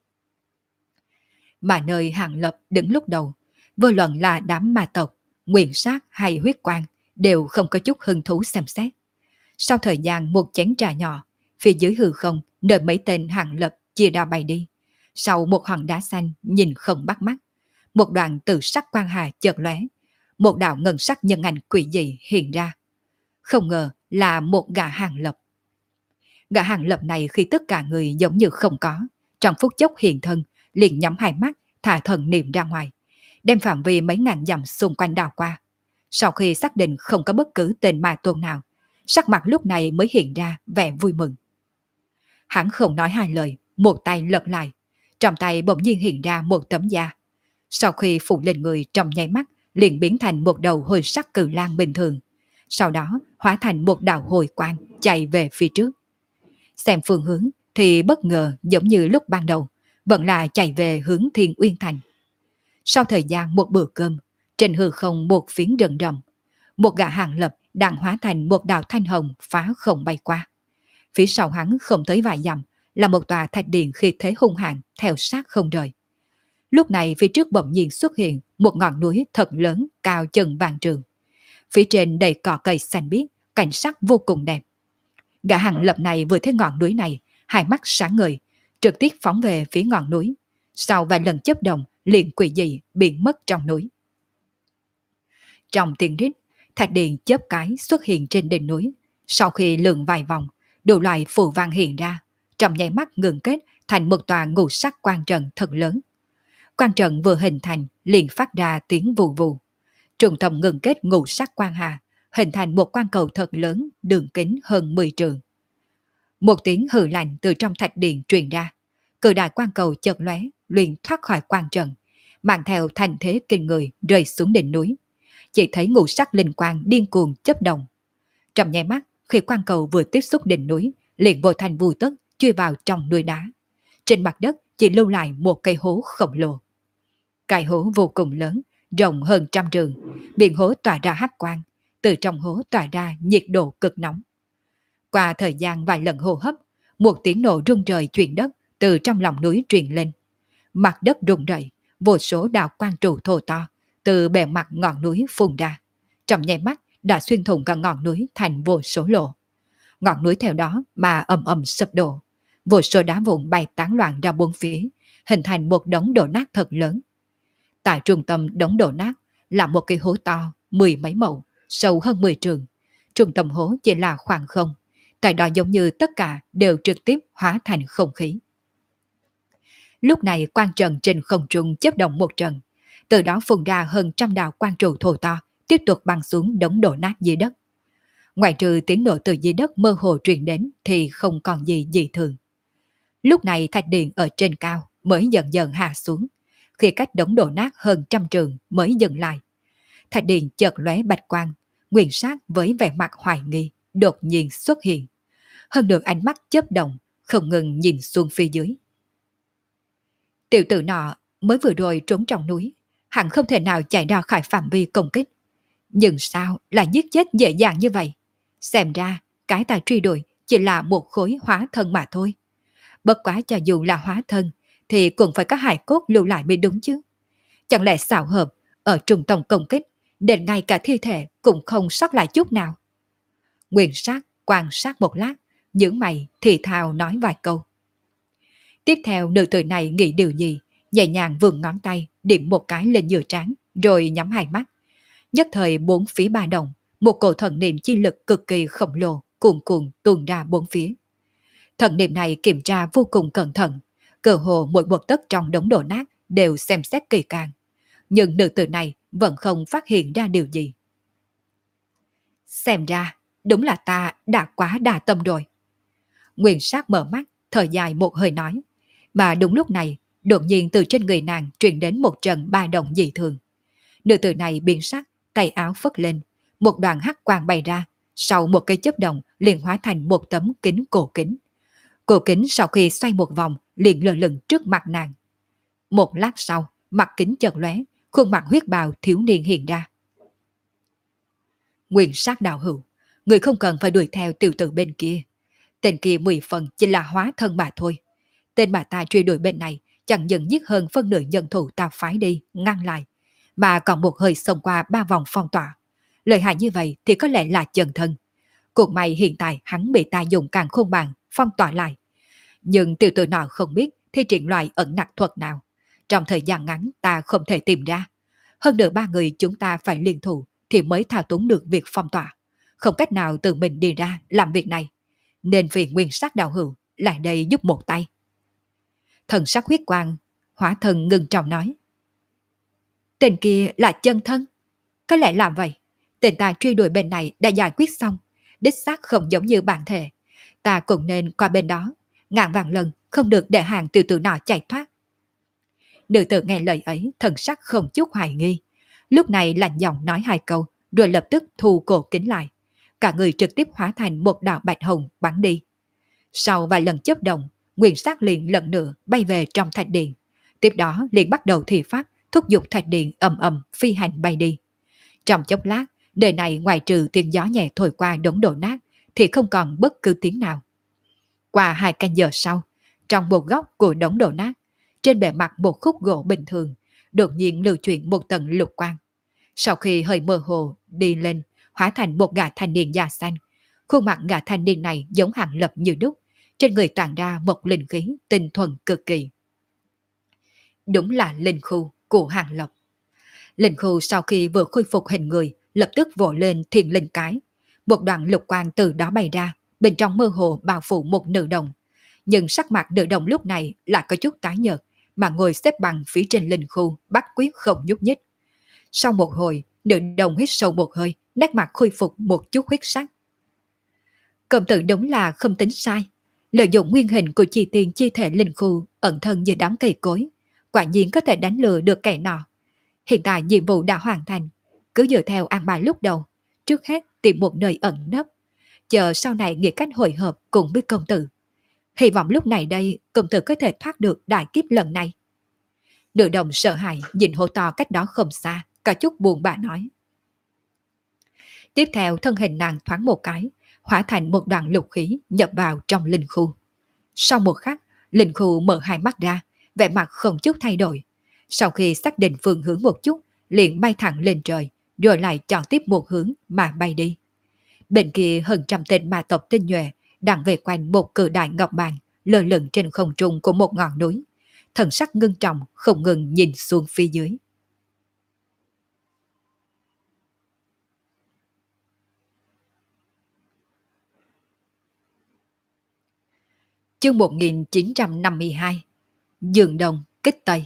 Mà nơi hàng lập đứng lúc đầu, vô luận là đám ma tộc, nguyên sát hay huyết quang, đều không có chút hứng thú xem xét. Sau thời gian một chén trà nhỏ, phía dưới hư không, nơi mấy tên hàng lập chia ra bay đi. Sau một hòn đá xanh nhìn không bắt mắt, một đoạn từ sắc quang hà chợt lóe, một đạo ngân sắc nhân ảnh quỷ dị hiện ra. Không ngờ là một gã hàng lập. Gã hàng lập này khi tất cả người giống như không có, trong phút chốc hiện thân, liền nhắm hai mắt, thả thần niệm ra ngoài, đem phạm vi mấy ngàn dặm xung quanh đảo qua. Sau khi xác định không có bất cứ tên ma tôn nào, sắc mặt lúc này mới hiện ra vẻ vui mừng. Hắn không nói hai lời, một tay lật lại, trong tay bỗng nhiên hiện ra một tấm da. Sau khi phủ lên người trong nháy mắt, liền biến thành một đầu hồi sắc cự lang bình thường. Sau đó hóa thành một đạo hồi quang chạy về phía trước. Xem phương hướng thì bất ngờ giống như lúc ban đầu, vẫn là chạy về hướng Thiên Uyên Thành. Sau thời gian một bữa cơm, trên hư không một phiến rừng rậm, một gã hàng lập đang hóa thành một đạo thanh hồng phá không bay qua. Phía sau hắn không tới vài dặm là một tòa thạch điện khi thế hung hãn theo sát không rời. Lúc này phía trước bỗng nhiên xuất hiện một ngọn núi thật lớn cao chừng vạn trường. Phía trên đầy cỏ cây xanh biếc, cảnh sắc vô cùng đẹp. Gã hàng lập này vừa thấy ngọn núi này, hai mắt sáng ngời, trực tiếp phóng về phía ngọn núi. Sau vài lần chớp động, liền quỷ dị biến mất trong núi. Trong tiếng rít, thạch điện chớp cái xuất hiện trên đỉnh núi. Sau khi lượn vài vòng, đủ loại phù văn hiện ra, trong nháy mắt ngừng kết thành một tòa ngũ sắc quan trận thật lớn. Quan trận vừa hình thành liền phát ra tiếng vù vù. Trung tâm ngừng kết ngũ sắc quan hà, hình thành một quan cầu thật lớn, đường kính hơn 10 trượng. Một tiếng hừ lạnh từ trong thạch điện truyền ra, cự đại quan cầu chợt lóe, liền thoát khỏi quan trận, mang theo thành thế kinh người rơi xuống đỉnh núi. Chỉ thấy ngũ sắc linh quang điên cuồng chớp động. Trong nháy mắt, khi quan cầu vừa tiếp xúc đỉnh núi, liền vô thành vô tức chui vào trong núi đá. Trên mặt đất chỉ lưu lại một cây hố khổng lồ. Cái hố vô cùng lớn, rộng hơn 100 trượng, miệng hố tỏa ra hắc quang, từ trong hố tỏa ra nhiệt độ cực nóng. Qua thời gian vài lần hô hấp, một tiếng nổ rung trời chuyển đất từ trong lòng núi truyền lên. Mặt đất rung rẩy, vô số đạo quang trụ thô to từ bề mặt ngọn núi phun ra. Trong nháy mắt đã xuyên thủng cả ngọn núi thành vô số lỗ. Ngọn núi theo đó mà ầm ầm sụp đổ, vô số đá vụn bay tán loạn ra bốn phía, hình thành một đống đổ nát thật lớn. Tại trung tâm đống đổ nát là một cái hố to, 10 mấy mẫu, sâu hơn 10 trường. Trung tâm hố chỉ là khoảng không, tại đó giống như tất cả đều trực tiếp hóa thành không khí. Lúc này quang trần trên không trung chớp động một trận, từ đó phun ra hơn trăm đạo quang trụ thô to, tiếp tục băng xuống đống đổ nát dưới đất. Ngoài trừ tiếng nổ từ dưới đất mơ hồ truyền đến thì không còn gì dị thường. Lúc này thạch điện ở trên cao mới dần dần hạ xuống, khi cách đống đổ nát hơn trăm trường mới dừng lại. Thạch điện chợt lóe bạch quang, Nguyên Sát với vẻ mặt hoài nghi đột nhiên xuất hiện. Hơn được ánh mắt chớp động, không ngừng nhìn xuống phía dưới. Tiểu tử nọ mới vừa rồi trốn trong núi, hẳn không thể nào chạy ra khỏi phạm vi công kích. Nhưng sao lại giết chết dễ dàng như vậy? Xem ra, cái ta truy đuổi chỉ là một khối hóa thân mà thôi. Bất quá cho dù là hóa thân, thì cũng phải có hài cốt lưu lại mới đúng chứ. Chẳng lẽ xảo hợp, ở trung tâm công kích, đến ngay cả thi thể cũng không sót lại chút nào. Nguyên Sát quan sát một lát, những mày thì thào nói vài câu. Tiếp theo nữ tử này nghĩ điều gì, nhẹ nhàng vươn ngón tay, điểm một cái lên giữa trán, rồi nhắm hai mắt. Nhất thời bốn phía ba động, một cổ thần niệm chi lực cực kỳ khổng lồ, cuồn cuộn tuôn ra bốn phía. Thần niệm này kiểm tra vô cùng cẩn thận, cơ hồ mỗi một tấc trong đống đổ nát đều xem xét kỳ càng. Nhưng nữ tử này vẫn không phát hiện ra điều gì. Xem ra, đúng là ta đã quá đa tâm rồi. Nguyên Sát mở mắt, thở dài một hơi nói. Mà đúng lúc này, đột nhiên từ trên người nàng truyền đến một trận ba động dị thường. Nữ tử này biến sắc, tay áo phất lên, một đoàn hắc quang bay ra, sau một cái chớp động liền hóa thành một tấm kính cổ kính. Cổ kính sau khi xoay một vòng liền lơ lửng trước mặt nàng. Một lát sau, mặt kính chợt lóe, khuôn mặt huyết bào thiếu niên hiện ra. Nguyên Sát đạo hữu, người không cần phải đuổi theo tiểu tử bên kia. Tên kia 10 phần chỉ là hóa thân mà thôi. Tên mà ta truy đuổi bên này chẳng những giết hơn phân nửa nhân thủ ta phái đi, ngăn lại, mà còn một hơi xông qua 3 vòng phong tỏa. Lợi hại như vậy thì có lẽ là chân thân. Cũng may hiện tại hắn bị ta dùng càng khôn bàn phong tỏa lại. Nhưng tiểu tử nọ không biết thi triển loại ẩn nặc thuật nào. Trong thời gian ngắn ta không thể tìm ra. Hơn nữa 3 người chúng ta phải liên thủ thì mới thao túng được việc phong tỏa. Không cách nào tự mình đi ra làm việc này. Nên phiền Nguyên Sát đạo hữu lại đây giúp một tay. Thần sắc huyết quang, hóa thân ngưng trọng nói. Tên kia là chân thân. Có lẽ làm vậy. Tên ta truy đuổi bên này đã giải quyết xong. Đích xác không giống như bản thể. Ta cũng nên qua bên đó. Ngàn vàng lần không được để hàng tiểu tử nọ chạy thoát. Nữ tử nghe lời ấy thần sắc không chút hoài nghi. Lúc này lạnh giọng nói hai câu rồi lập tức thu cổ kính lại. Cả người trực tiếp hóa thành một đạo bạch hồng bắn đi. Sau vài lần chớp động, Nguyên Sát liền lần nữa bay về trong thạch điện. Tiếp đó liền bắt đầu thi pháp thúc giục thạch điện ầm ầm phi hành bay đi. Trong chốc lát, đời này ngoài trừ tiếng gió nhẹ thổi qua đống đổ nát thì không còn bất cứ tiếng nào. Qua 2 canh giờ sau, trong một góc của đống đổ nát, trên bề mặt một khúc gỗ bình thường, đột nhiên lưu chuyển một tầng lục quang. Sau khi hơi mơ hồ đi lên, hóa thành một gã thanh niên da xanh. Khuôn mặt gã thanh niên này giống Hàng Lập như đúc, trên người tản ra một linh khí tinh thuần cực kỳ. Đúng là linh khu của Hàng Lập. Linh khu sau khi vừa khôi phục hình người, lập tức vỗ lên thiền linh cái. Một đoạn lục quang từ đó bay ra, bên trong mơ hồ bao phủ một nữ đồng. Nhưng sắc mặt nữ đồng lúc này lại có chút tái nhợt, mà ngồi xếp bằng phía trên linh khu, bắt quyết không nhúc nhích. Sau một hồi, nữ đồng hít sâu một hơi, nét mặt khôi phục một chút huyết sắc. Công tử đúng là không tính sai. Lợi dụng nguyên hình của chi tiền chi thể linh khu ẩn thân dưới đám cây cối, quả nhiên có thể đánh lừa được kẻ nọ. Hiện tại nhiệm vụ đã hoàn thành, cứ dựa theo an bài lúc đầu, trước hết tìm một nơi ẩn nấp, chờ sau này nghĩ cách hội hợp cùng với công tử. Hy vọng lúc này đây công tử có thể thoát được đại kiếp lần này. Nữ đồng sợ hãi nhìn hô to cách đó không xa, cả chút buồn bã nói. Tiếp theo thân hình nàng thoáng một cái, hóa thành một đoàn lục khí nhập vào trong linh khu. Sau một khắc, linh khu mở hai mắt ra, vẻ mặt không chút thay đổi. Sau khi xác định phương hướng một chút, liền bay thẳng lên trời, rồi lại chọn tiếp một hướng mà bay đi. Bên kia hơn trăm tên ma tộc tinh nhuệ đang về quanh một cự đại ngọc bàn lơ lửng trên không trung của một ngọn núi. Thần sắc ngưng trọng không ngừng nhìn xuống phía dưới. Chương 1952. Dương đông kích tây.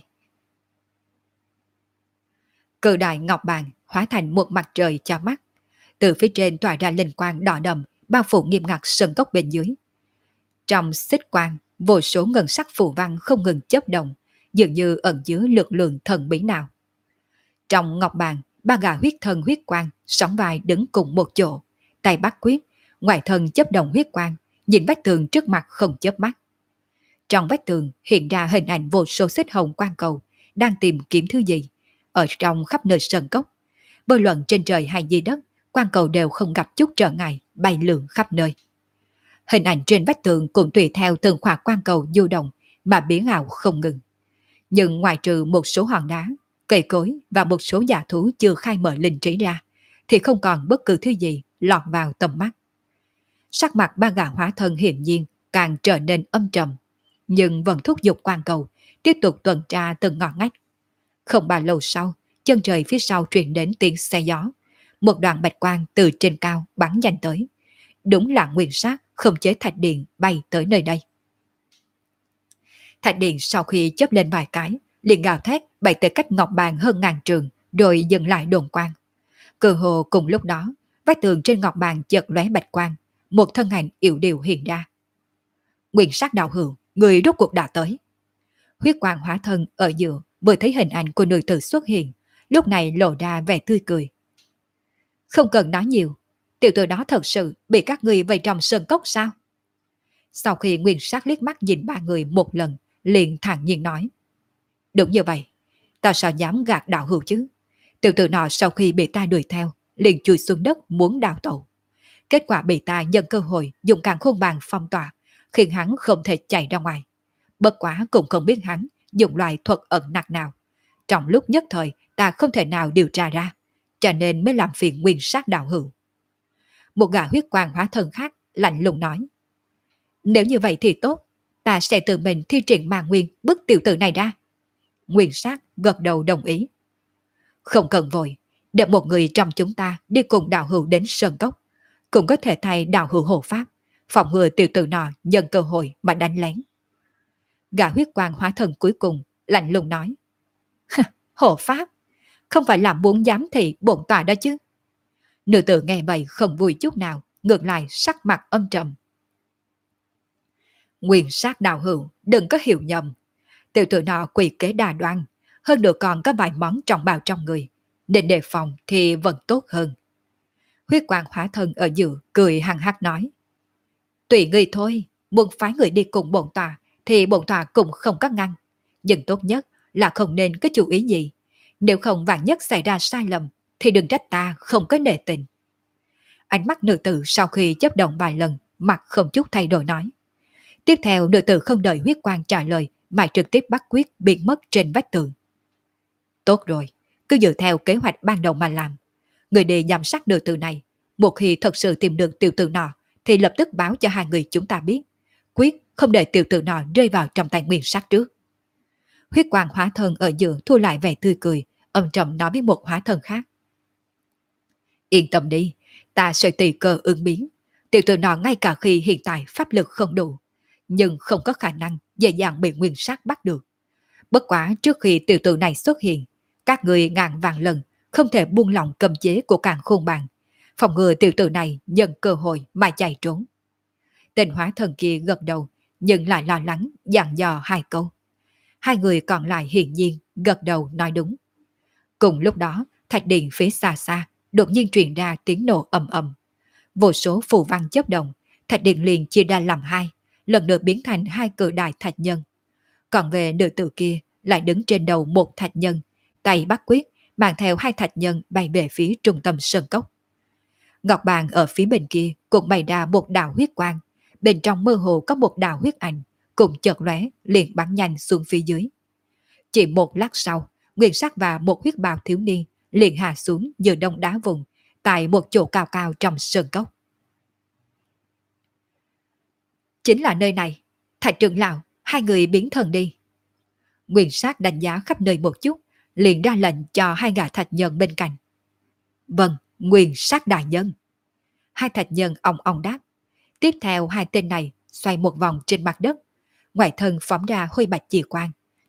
Cự đại ngọc bàn hóa thành một mặt trời cho mắt, từ phía trên tỏa ra linh quang đỏ đậm, bao phủ nghiêm ngặt sân cốc bên dưới. Trong xích quang, vô số ngân sắc phù văn không ngừng chớp động, dường như ẩn chứa lực lượng thần bí nào. Trong ngọc bàn, ba gã huyết thần huyết quang sóng vai đứng cùng một chỗ, tay bắt quyết, ngoài thân chớp động huyết quang, nhìn vách tường trước mặt không chớp mắt. Trong vách tường hiện ra hình ảnh vô số xích hồng quang cầu đang tìm kiếm thứ gì. Ở trong khắp nơi sân cốc, bất luận trên trời hay dưới đất, quang cầu đều không gặp chút trở ngại, bay lượn khắp nơi. Hình ảnh trên vách tường cũng tùy theo từng khoả quang cầu du động mà biến ảo không ngừng. Nhưng ngoài trừ một số hòn đá, cây cối và một số giả thú chưa khai mở linh trí ra, thì không còn bất cứ thứ gì lọt vào tầm mắt. Sắc mặt ba gã hóa thân hiển nhiên càng trở nên âm trầm, nhưng vẫn thúc giục quang cầu, tiếp tục tuần tra từng ngõ ngách. Không bao lâu sau, chân trời phía sau truyền đến tiếng xe gió. Một đoàn bạch quang từ trên cao bắn nhanh tới. Đúng là nguyên sát không chế thạch điện bay tới nơi đây. Thạch điện sau khi chớp lên vài cái, liền gào thét bay tới cách ngọc bàn hơn ngàn trường, rồi dừng lại đồn quang. Cơ hồ cùng lúc đó, vách tường trên ngọc bàn chợt lóe bạch quang, một thân ảnh yểu điệu hiện ra. Nguyên sát đạo hữu, người rốt cuộc đã tới. Huyết quang hóa thân ở giữa vừa thấy hình ảnh của nữ tử xuất hiện, lúc này lộ ra vẻ tươi cười. Không cần nói nhiều, tiểu tử đó thật sự bị các người vây trong sơn cốc sao? Sau khi Nguyên sát liếc mắt nhìn ba người một lần, liền thản nhiên nói. Đúng như vậy, ta sao dám gạt đạo hữu chứ? Tiểu tử nọ sau khi bị ta đuổi theo, liền chui xuống đất muốn đào tẩu. Kết quả bị ta nhân cơ hội dùng càn khôn bàn phong tỏa, khiến hắn không thể chạy ra ngoài. Bất quá cũng không biết hắn dùng loại thuật ẩn nặc nào. Trong lúc nhất thời ta không thể nào điều tra ra, cho nên mới làm phiền Nguyên sát đạo hữu. Một gã huyết quang hóa thân khác lạnh lùng nói. Nếu như vậy thì tốt, ta sẽ tự mình thi triển mà nguyên bức tiểu tử này ra. Nguyên sát gật đầu đồng ý. Không cần vội, để một người trong chúng ta đi cùng đạo hữu đến sơn cốc, cũng có thể thay đạo hữu hộ pháp, phòng ngừa tiểu tử nọ nhân cơ hội mà đánh lén. Gã huyết quang hóa thân cuối cùng lạnh lùng nói. Hộ pháp, không phải là muốn giám thị bổn tòa đó chứ? Nữ tử nghe vậy không vui chút nào, ngược lại sắc mặt âm trầm. Nguyên sát đạo hữu, đừng có hiểu nhầm. Tiểu tử nọ quỷ kế đa đoan, hơn nữa còn có vài món trọng bào trong người, nên đề phòng thì vẫn tốt hơn. Huyết quang hóa thân ở giữa cười hằng hắc nói. Tùy ngươi thôi, muốn phái người đi cùng bổn tòa thì bổn tòa cũng không có ngăn. Nhưng tốt nhất là không nên có chú ý gì. Nếu không vạn nhất xảy ra sai lầm thì đừng trách ta không có nể tình. Ánh mắt nữ tử sau khi chấp động vài lần, mặt không chút thay đổi nói. Tiếp theo nữ tử không đợi huyết quang trả lời mà trực tiếp bắt quyết biến mất trên vách tường. Tốt rồi, cứ dựa theo kế hoạch ban đầu mà làm. Người đi giám sát nữ tử này, một khi thật sự tìm được tiểu tử nọ thì lập tức báo cho hai người chúng ta biết. Quyết không để tiểu tử nọ rơi vào trong tay Nguyên sát trước. Huyết quang hóa thân ở giữa thu lại vẻ tươi cười, âm trầm nói với một hóa thân khác. Yên tâm đi, ta sẽ tùy cơ ứng biến. Tiểu tử nọ ngay cả khi hiện tại pháp lực không đủ, nhưng không có khả năng dễ dàng bị Nguyên sát bắt được. Bất quá trước khi tiểu tử này xuất hiện, các người ngàn vạn lần không thể buông lỏng cầm chế của càn khôn bàn, phòng ngừa tiểu tử này nhận cơ hội mà chạy trốn. Tên hóa thần kia gật đầu, nhưng lại lo lắng dặn dò hai câu. Hai người còn lại hiển nhiên gật đầu nói đúng. Cùng lúc đó, thạch điện phía xa xa đột nhiên truyền ra tiếng nổ ầm ầm. Vô số phù văn chớp động, thạch điện liền chia ra làm hai, lần lượt biến thành hai cự đại thạch nhân. Còn về nữ tử kia lại đứng trên đầu một thạch nhân, tay bắt quyết, mang theo hai thạch nhân bay về phía trung tâm sơn cốc. Ngọc bàn ở phía bên kia cũng bày ra một đạo huyết quang, bên trong mơ hồ có một đạo huyết ảnh, cùng chợt lóe liền bắn nhanh xuống phía dưới. Chỉ một lát sau, Nguyên Sắc và một huyết bào thiếu niên liền hạ xuống giữa đông đá vùng, tại một chỗ cao cao trong sơn cốc. Chính là nơi này, Thạch trưởng lão, hai người biến thần đi. Nguyên Sắc đánh giá khắp nơi một chút, liền ra lệnh cho hai gã thạch nhân bên cạnh. Vâng, Nguyên Sắc đại nhân. Hai thạch nhân ong ong đáp. Tiếp theo hai tên này xoay một vòng trên mặt đất, ngoài thân phóng ra hôi bạch chỉ quang,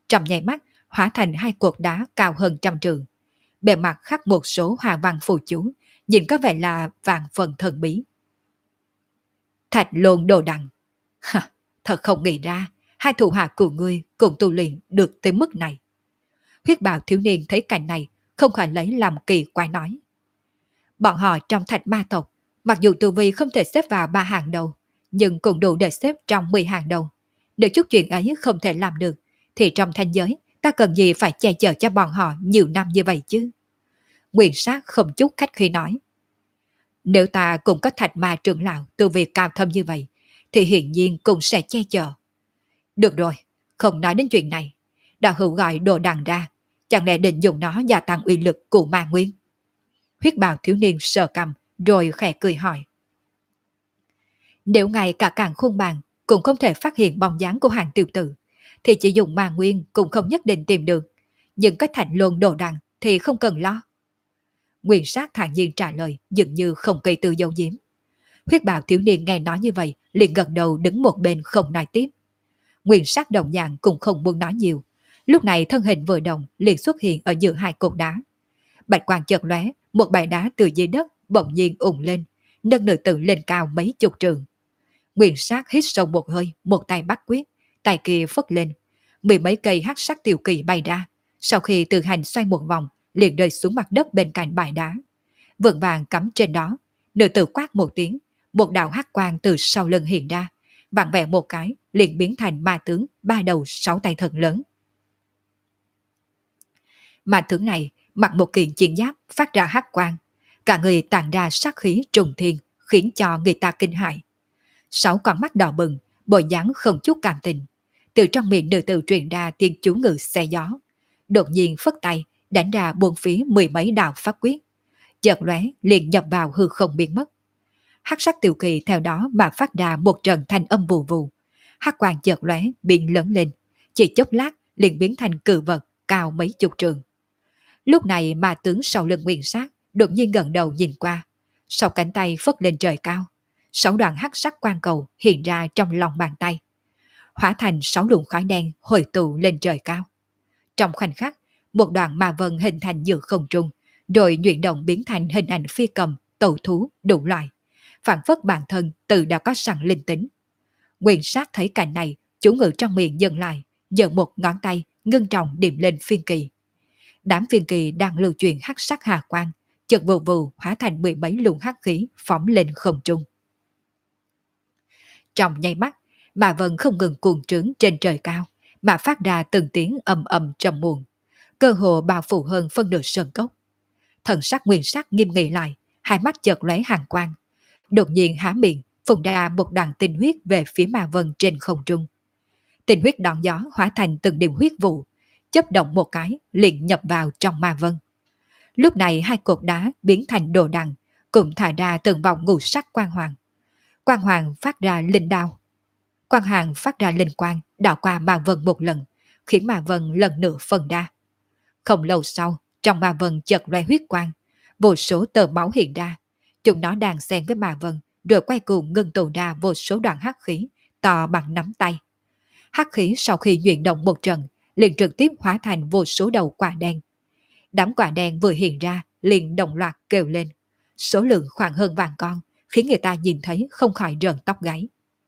trong nháy mắt hóa thành hai cột đá cao hơn trăm trượng. Bề mặt khắc một số hoa văn phù chú, nhìn có vẻ là vàng phần thần bí. Thạch Lôn Đồ Đằng. Ha, thật không nghĩ ra, hai thủ hạ của ngươi cùng tu luyện được tới mức này. Huyết bào thiếu niên thấy cảnh này, không khỏi lấy làm kỳ quái nói. Bọn họ trong Thạch Ma tộc, mặc dù tu vi không thể xếp vào 3 hàng đầu, nhưng cũng đủ để xếp trong 10 hàng đầu. Nếu chút chuyện ấy không thể làm được, thì trong thanh giới, ta cần gì phải che chở cho bọn họ nhiều năm như vậy chứ? Nguyên Sát không chút khách khi nói. Nếu ta cũng có Thạch Ma trưởng lão tu vi cao thâm như vậy, thì hiển nhiên cũng sẽ che chở. Được rồi, không nói đến chuyện này. Đạo hữu gọi Đồ Đằng ra, chẳng lẽ định dùng nó gia tăng uy lực của ma nguyên? Huyết bào thiếu niên sờ cằm rồi khẽ cười hỏi. Nếu ngay cả càng khôn bàn cũng không thể phát hiện bóng dáng của hàng tiểu tử, thì chỉ dùng ma nguyên cũng không nhất định tìm được. Nhưng cái Thạch Lôn Đồ Đằng thì không cần lo. Nguyên Sát thản nhiên trả lời, dường như không cây từ dấu diếm. Huyết bào thiếu niên nghe nói như vậy, liền gật đầu đứng một bên không nói tiếp. Nguyên Sát đồng dạng cũng không muốn nói nhiều. Lúc này thân hình vừa động liền xuất hiện ở giữa hai cột đá. Bạch quang chợt lóe, một bãi đá từ dưới đất bỗng nhiên ùn lên, nâng nữ tử lên cao mấy chục trượng. Nguyên Sát hít sâu một hơi, một tay bắt quyết, tay kia phất lên, mười mấy cây hắc sắc tiểu kỳ bay ra. Sau khi tự hành xoay một vòng, liền rơi xuống mặt đất bên cạnh bãi đá. Vững vàng cắm trên đó, nữ tử quát một tiếng, một đạo hắc quang từ sau lưng hiện ra, vặn vẹo một cái, liền biến thành ma tướng 3 đầu 6 tay thật lớn. Ma tướng này mặc một kiện chiến giáp phát ra hắc quang, cả người tản ra sát khí trùng thiên, khiến cho người ta kinh hãi. 6 con mắt đỏ bừng, bộ dáng không chút cảm tình. Từ trong miệng nữ tử truyền ra tiếng chú ngữ xe gió. Đột nhiên phất tay, đánh ra buôn phía mười mấy đạo pháp quyết. Chợt lóe liền nhập vào hư không biến mất. Hắc sắc tiểu kỳ theo đó mà phát ra một trận thanh âm vù vù. Hắc quang chợt lóe biến lớn lên, chỉ chốc lát liền biến thành cự vật cao mấy chục trượng. Lúc này mà tướng sau lưng Nguyên Sát đột nhiên gần đầu nhìn qua, sau cánh tay phất lên trời cao, 6 đoạn hắc sắc quang cầu hiện ra trong lòng bàn tay, hóa thành 6 luồng khói đen hồi tụ lên trời cao. Trong khoảnh khắc, một đoạn ma vân hình thành giữa không trung, rồi chuyển động biến thành hình ảnh phi cầm, tẩu thú đủ loại, phản phất bản thân tự đã có sẵn linh tính. Nguyên Sát thấy cảnh này, chú ngự trong miệng dừng lại, giơ một ngón tay ngưng trọng điểm lên phiên kỳ. Đám phiên kỳ đang lưu chuyển hắc sắc hà quang, chợt vù vù hóa thành mười mấy luồng hắc khí phóng lên không trung. Trong nháy mắt, mà vân không ngừng cuồng trướng trên trời cao, mà phát ra từng tiếng ầm ầm trầm muộn, cơ hồ bao phủ hơn phân nửa sơn cốc. Thần sắc Nguyên Sắc nghiêm nghị lại, hai mắt chợt lóe hàn quang, đột nhiên há miệng phun ra một đoàn tinh huyết về phía ma vân trên không trung. Tinh huyết đón gió hóa thành từng điểm huyết vụ, chớp động một cái liền nhập vào trong ma vân. Lúc này hai cột đá biến thành đồ đằng, cùng thả ra từng vòng ngũ sắc quang hoàng. Quang hoàng phát ra linh đao. Quang hoàng phát ra linh quang đảo qua ma vân một lần, khiến ma vân lần nữa phân ra. Không lâu sau, trong ma vân chợt loe huyết quang, vô số tờ máu hiện ra. Chúng nó đang xen với ma vân, rồi quay cuồng ngưng tụ ra vô số đoạn hắc khí to bằng nắm tay. Hắc khí sau khi chuyển động một trận, liền trực tiếp hóa thành vô số đầu quả đen. Đám quả đen vừa hiện ra, liền đồng loạt kêu lên. Số lượng khoảng hơn vạn con, khiến người ta nhìn thấy không khỏi rợn tóc gáy.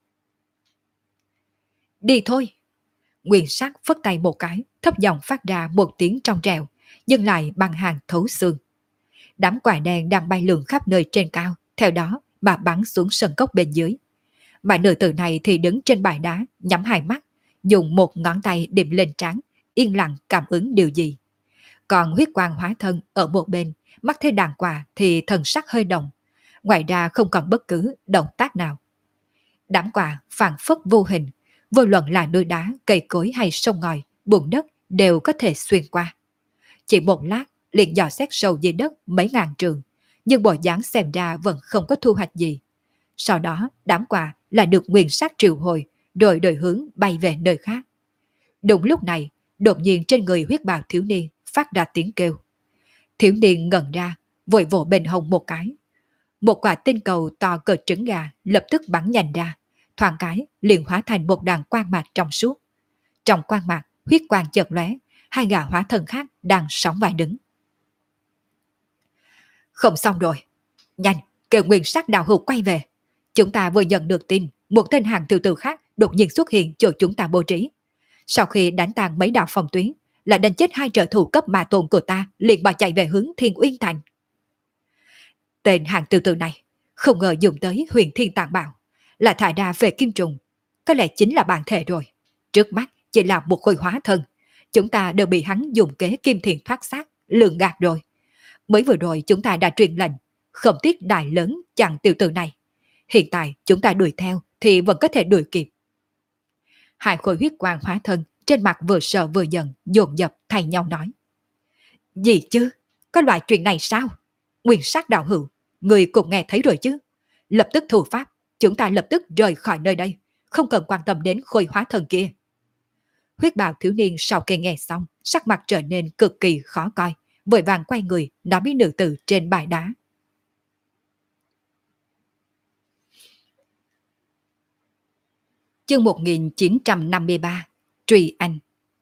Đi thôi! Nguyên Sắc phất tay một cái, thấp giọng phát ra một tiếng trong trèo, nhưng lại bằng hàng thấu xương. Đám quả đen đang bay lượn khắp nơi trên cao, theo đó mà bắn xuống sân cốc bên dưới. Mà nữ tử này thì đứng trên bãi đá, nhắm hai mắt, dùng một ngón tay điểm lên trán, yên lặng cảm ứng điều gì. Còn huyết quang hóa thân ở một bên, mắt thấy đàn quà thì thần sắc hơi động, ngoài ra không còn bất cứ động tác nào. Đám quà phản phất vô hình, vô luận là núi đá, cây cối hay sông ngòi, bùn đất đều có thể xuyên qua. Chỉ một lát liền dò xét sâu dưới đất mấy ngàn trường, nhưng bộ dáng xem ra vẫn không có thu hoạch gì. Sau đó đám quà lại được Nguyên Sát triệu hồi, rồi đổi hướng bay về nơi khác. Đúng lúc này, đột nhiên trên người huyết bào thiếu niên phát ra tiếng kêu. Thiếu niên ngẩn ra, vội vỗ bên hông một cái. Một quả tinh cầu to cỡ trứng gà lập tức bắn nhanh ra, thoáng cái liền hóa thành một đoàn quang mạc trong suốt. Trong quang mạc huyết quang chợt lóe, hai gã hóa thân khác đang sóng vai đứng. Không xong rồi, nhanh, kêu nguyên sắc đạo hữu quay về. Chúng ta vừa nhận được tin, một tên hàng tiểu tử khác đột nhiên xuất hiện chỗ chúng ta bố trí. Sau khi đánh tan mấy đạo phòng tuyến, là đánh chết hai trợ thủ cấp ma tôn của ta, liền bỏ chạy về hướng Thiên Uyên Thành. Tên hàng tiểu tử này, không ngờ dùng tới huyền thiên tạng bảo, là thải đa về kim trùng. Có lẽ chính là bản thể rồi. Trước mắt chỉ là một khối hóa thân. Chúng ta đều bị hắn dùng kế kim thiền thoát xác, lường gạt rồi. Mới vừa rồi chúng ta đã truyền lệnh, không tiếc đại lớn chặn tiểu tử này. Hiện tại chúng ta đuổi theo thì vẫn có thể đuổi kịp. Hai khối huyết quang hóa thân trên mặt vừa sợ vừa giận, dồn dập thay nhau nói. Gì chứ? Có loại chuyện này sao? Nguyên sắc đạo hữu, người cũng nghe thấy rồi chứ. Lập tức thủ pháp, chúng ta lập tức rời khỏi nơi đây, không cần quan tâm đến khối hóa thân kia. Huyết bào thiếu niên sau khi nghe xong, sắc mặt trở nên cực kỳ khó coi, vội vàng quay người nói với nữ tử trên bãi đá. Chương 1953, Truy Anh.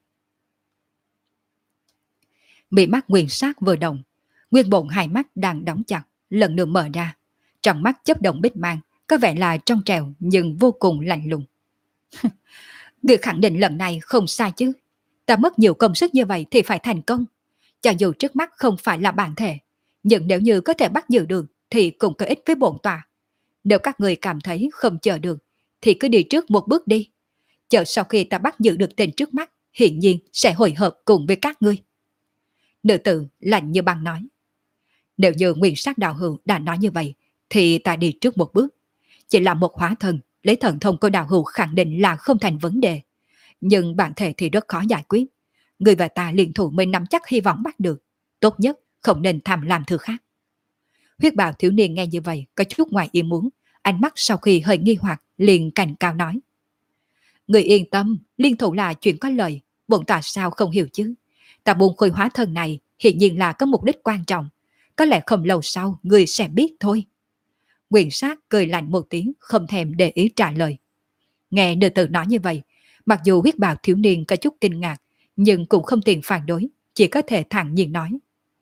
Mị mắt Nguyên Sát vừa động, nguyên bổn hai mắt đang đóng chặt, lần nữa mở ra. Trong mắt chớp động bích mang, có vẻ là trong trèo nhưng vô cùng lạnh lùng. Người khẳng định lần này không sai chứ. Ta mất nhiều công sức như vậy thì phải thành công. Cho dù trước mắt không phải là bản thể, nhưng nếu như có thể bắt giữ được thì cũng có ích với bổn tòa. Nếu các người cảm thấy không chờ được thì cứ đi trước một bước đi. Chờ sau khi ta bắt giữ được tên trước mắt, hiển nhiên sẽ hội hợp cùng với các ngươi. Nữ tử lạnh như băng nói. Nếu như Nguyên Sắc đạo hữu đã nói như vậy thì ta đi trước một bước. Chỉ là một hóa thân, lấy thần thông của đạo hữu khẳng định là không thành vấn đề. Nhưng bản thể thì rất khó giải quyết. Người và ta liên thủ mới nắm chắc hy vọng bắt được. Tốt nhất không nên tham làm thứ khác. Huyết bào thiếu niên nghe như vậy có chút ngoài ý muốn. Ánh mắt sau khi hơi nghi hoặc liền cảnh cao nói. Người yên tâm, liên thủ là chuyện có lợi. Bổn tòa sao không hiểu chứ. Ta buông khôi hóa thân này hiện nhiên là có mục đích quan trọng. Có lẽ không lâu sau người sẽ biết thôi. Nguyên Sát cười lạnh một tiếng, không thèm để ý trả lời. Nghe nữ tử nói như vậy, mặc dù huyết bào thiếu niên có chút kinh ngạc, nhưng cũng không tiện phản đối, chỉ có thể thẳng nhiên nói.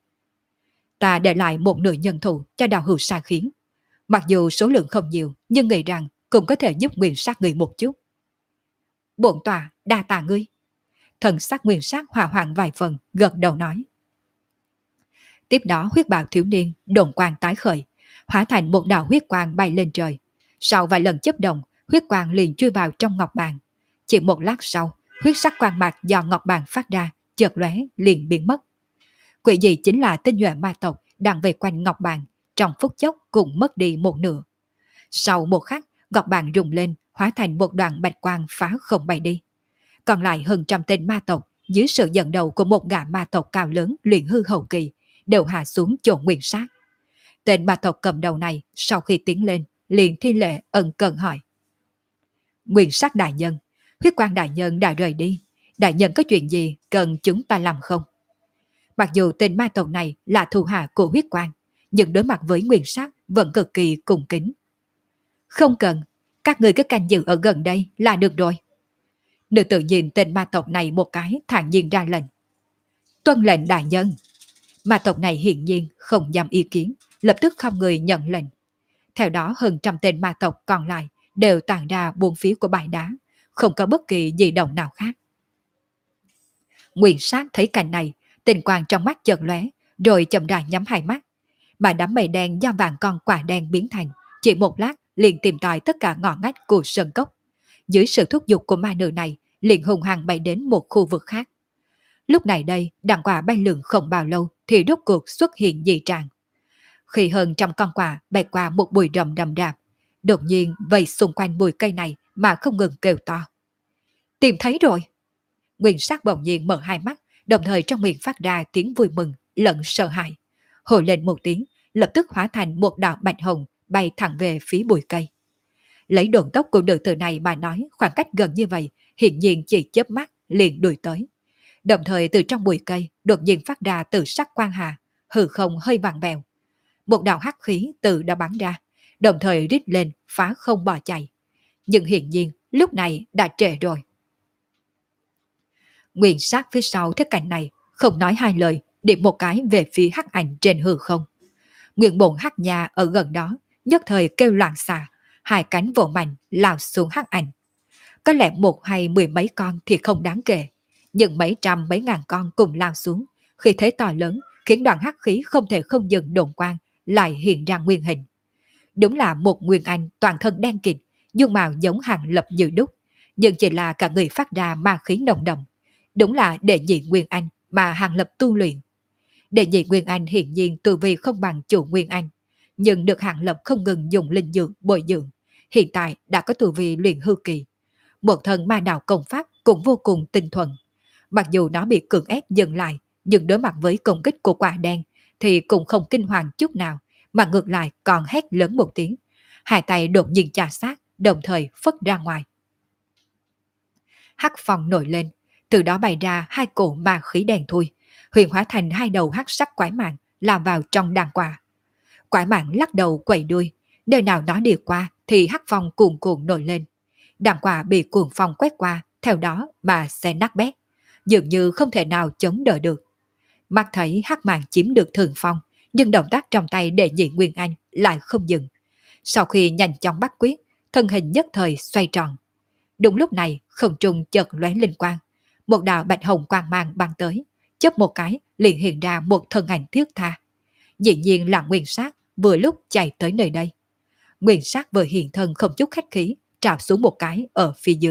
Ta để lại một nửa nhân thủ cho đạo hữu Sa Khiến. Mặc dù số lượng không nhiều, nhưng nghĩ rằng cũng có thể giúp Nguyên Sát người một chút. Bổn tòa đa tạ ngươi. Thần sắc Nguyên Sát hòa hoãn vài phần, gật đầu nói. Tiếp đó huyết bào thiếu niên đồn quang tái khởi, hóa thành một đạo huyết quang bay lên trời. Sau vài lần chấp động, huyết quang liền chui vào trong ngọc bàn. Chỉ một lát sau, huyết sắc quang mạc do ngọc bàn phát ra, chợt lóe liền biến mất. Quỷ dị chính là tinh nhuệ ma tộc đang về quanh ngọc bàn, trong phút chốc cũng mất đi một nửa. Sau một khắc, ngọc bàn rung lên, hóa thành một đoạn bạch quang phá không bay đi. Còn lại hơn trăm tên ma tộc, dưới sự dẫn đầu của một gã ma tộc cao lớn luyện hư hậu kỳ, đều hạ xuống chỗ Nguyên Sát. Tên ma tộc cầm đầu này sau khi tiến lên, liền thi lễ ân cần hỏi. Nguyên Sát đại nhân, huyết quang đại nhân đã rời đi. Đại nhân có chuyện gì cần chúng ta làm không? Mặc dù tên ma tộc này là thủ hạ của huyết quang, nhưng đối mặt với Nguyên Sát vẫn cực kỳ cung kính. Không cần, các người cứ canh giữ ở gần đây là được rồi. Nữ tử nhìn tên ma tộc này một cái, thản nhiên ra lệnh. Tuân lệnh đại nhân. Ma tộc này hiển nhiên không dám ý kiến, lập tức không người nhận lệnh. Theo đó hơn trăm tên ma tộc còn lại đều tản ra buôn phía của bãi đá, không có bất kỳ di động nào khác. Nguyên Sát thấy cảnh này, tình quang trong mắt chợt lóe, rồi chậm rãi nhắm hai mắt. Mà đám mây đen do vàng con quả đen biến thành, chỉ một lát liền tìm tòi tất cả ngõ ngách của sơn cốc. Dưới sự thúc giục của ma nữ này, liền hùng hăng bay đến một khu vực khác. Lúc này đây, đàn quả bay lượn không bao lâu thì rốt cuộc xuất hiện dị trạng. Khi hơn trăm con quả bay qua một bụi rậm rậm rạp, đột nhiên vây xung quanh bụi cây này mà không ngừng kêu to. Tìm thấy rồi! Nguyên Sát bỗng nhiên mở hai mắt, đồng thời trong miệng phát ra tiếng vui mừng, lẫn sợ hãi. Hồ lên một tiếng, lập tức hóa thành một đạo bạch hồng bay thẳng về phía bụi cây. Lấy độn tốc của nữ tử này mà nói, khoảng cách gần như vậy, hiển nhiên chỉ chớp mắt liền đuổi tới. Đồng thời từ trong bụi cây đột nhiên phát ra từ sắc quang hà, hư không hơi vặn vẹo. Một đạo hắc khí từ đã bắn ra, đồng thời rít lên phá không bỏ chạy. Nhưng hiển nhiên lúc này đã trễ rồi. Nguyên sát phía sau thấy cảnh này, không nói hai lời, điểm một cái về phía hắc ảnh trên hư không. Nguyên bổn hắc nhà ở gần đó, nhất thời kêu loạn xạ, hai cánh vỗ mạnh lao xuống hắc ảnh. Có lẽ một hay mười mấy con thì không đáng kể, nhưng mấy trăm mấy ngàn con cùng lao xuống, khi thế to lớn khiến đoàn hắc khí không thể không dừng đồn quang lại hiện ra nguyên hình. Đúng là một Nguyên Anh toàn thân đen kịt, dung mạo giống Hàng Lập như đúc, nhưng chỉ là cả người phát ra ma khí nồng đậm. Đúng là đệ nhị Nguyên Anh mà Hàng Lập tu luyện. Đệ nhị Nguyên Anh hiển nhiên tu vi không bằng chủ Nguyên Anh, nhưng được Hàng Lập không ngừng dùng linh dược bồi dưỡng, hiện tại đã có tu vi luyện hư kỳ. Một thân ma đạo công pháp cũng vô cùng tinh thuần. Mặc dù nó bị cưỡng ép dừng lại, nhưng đối mặt với công kích của quả đen thì cũng không kinh hoàng chút nào, mà ngược lại còn hét lớn một tiếng. Hai tay đột nhiên chà sát, đồng thời phất ra ngoài. Hắc phong nổi lên, từ đó bày ra hai cổ ma khí đen thui, huyền hóa thành hai đầu hắc sắc quái mạng làm vào trong đàn quả. Quái mạng lắc đầu quẩy đuôi, nơi nào nó đi qua thì hắc phong cuồn cuộn nổi lên. Đàn quả bị cuồng phong quét qua, theo đó mà sẽ nát bét, dường như không thể nào chống đỡ được. Mắt thấy hắc mạng chiếm được thượng phong, nhưng động tác trong tay đệ nhị Nguyên Anh lại không dừng. Sau khi nhanh chóng bắt quyết, thân hình nhất thời xoay tròn. Đúng lúc này, không trung chợt lóe linh quang, một đạo bạch hồng quang mang băng tới, chớp một cái liền hiện ra một thân ảnh thiết tha. Dĩ nhiên là Nguyên Sát vừa lúc chạy tới nơi đây. Nguyên Sát vừa hiện thân không chút khách khí, trào xuống một cái ở phía dưới.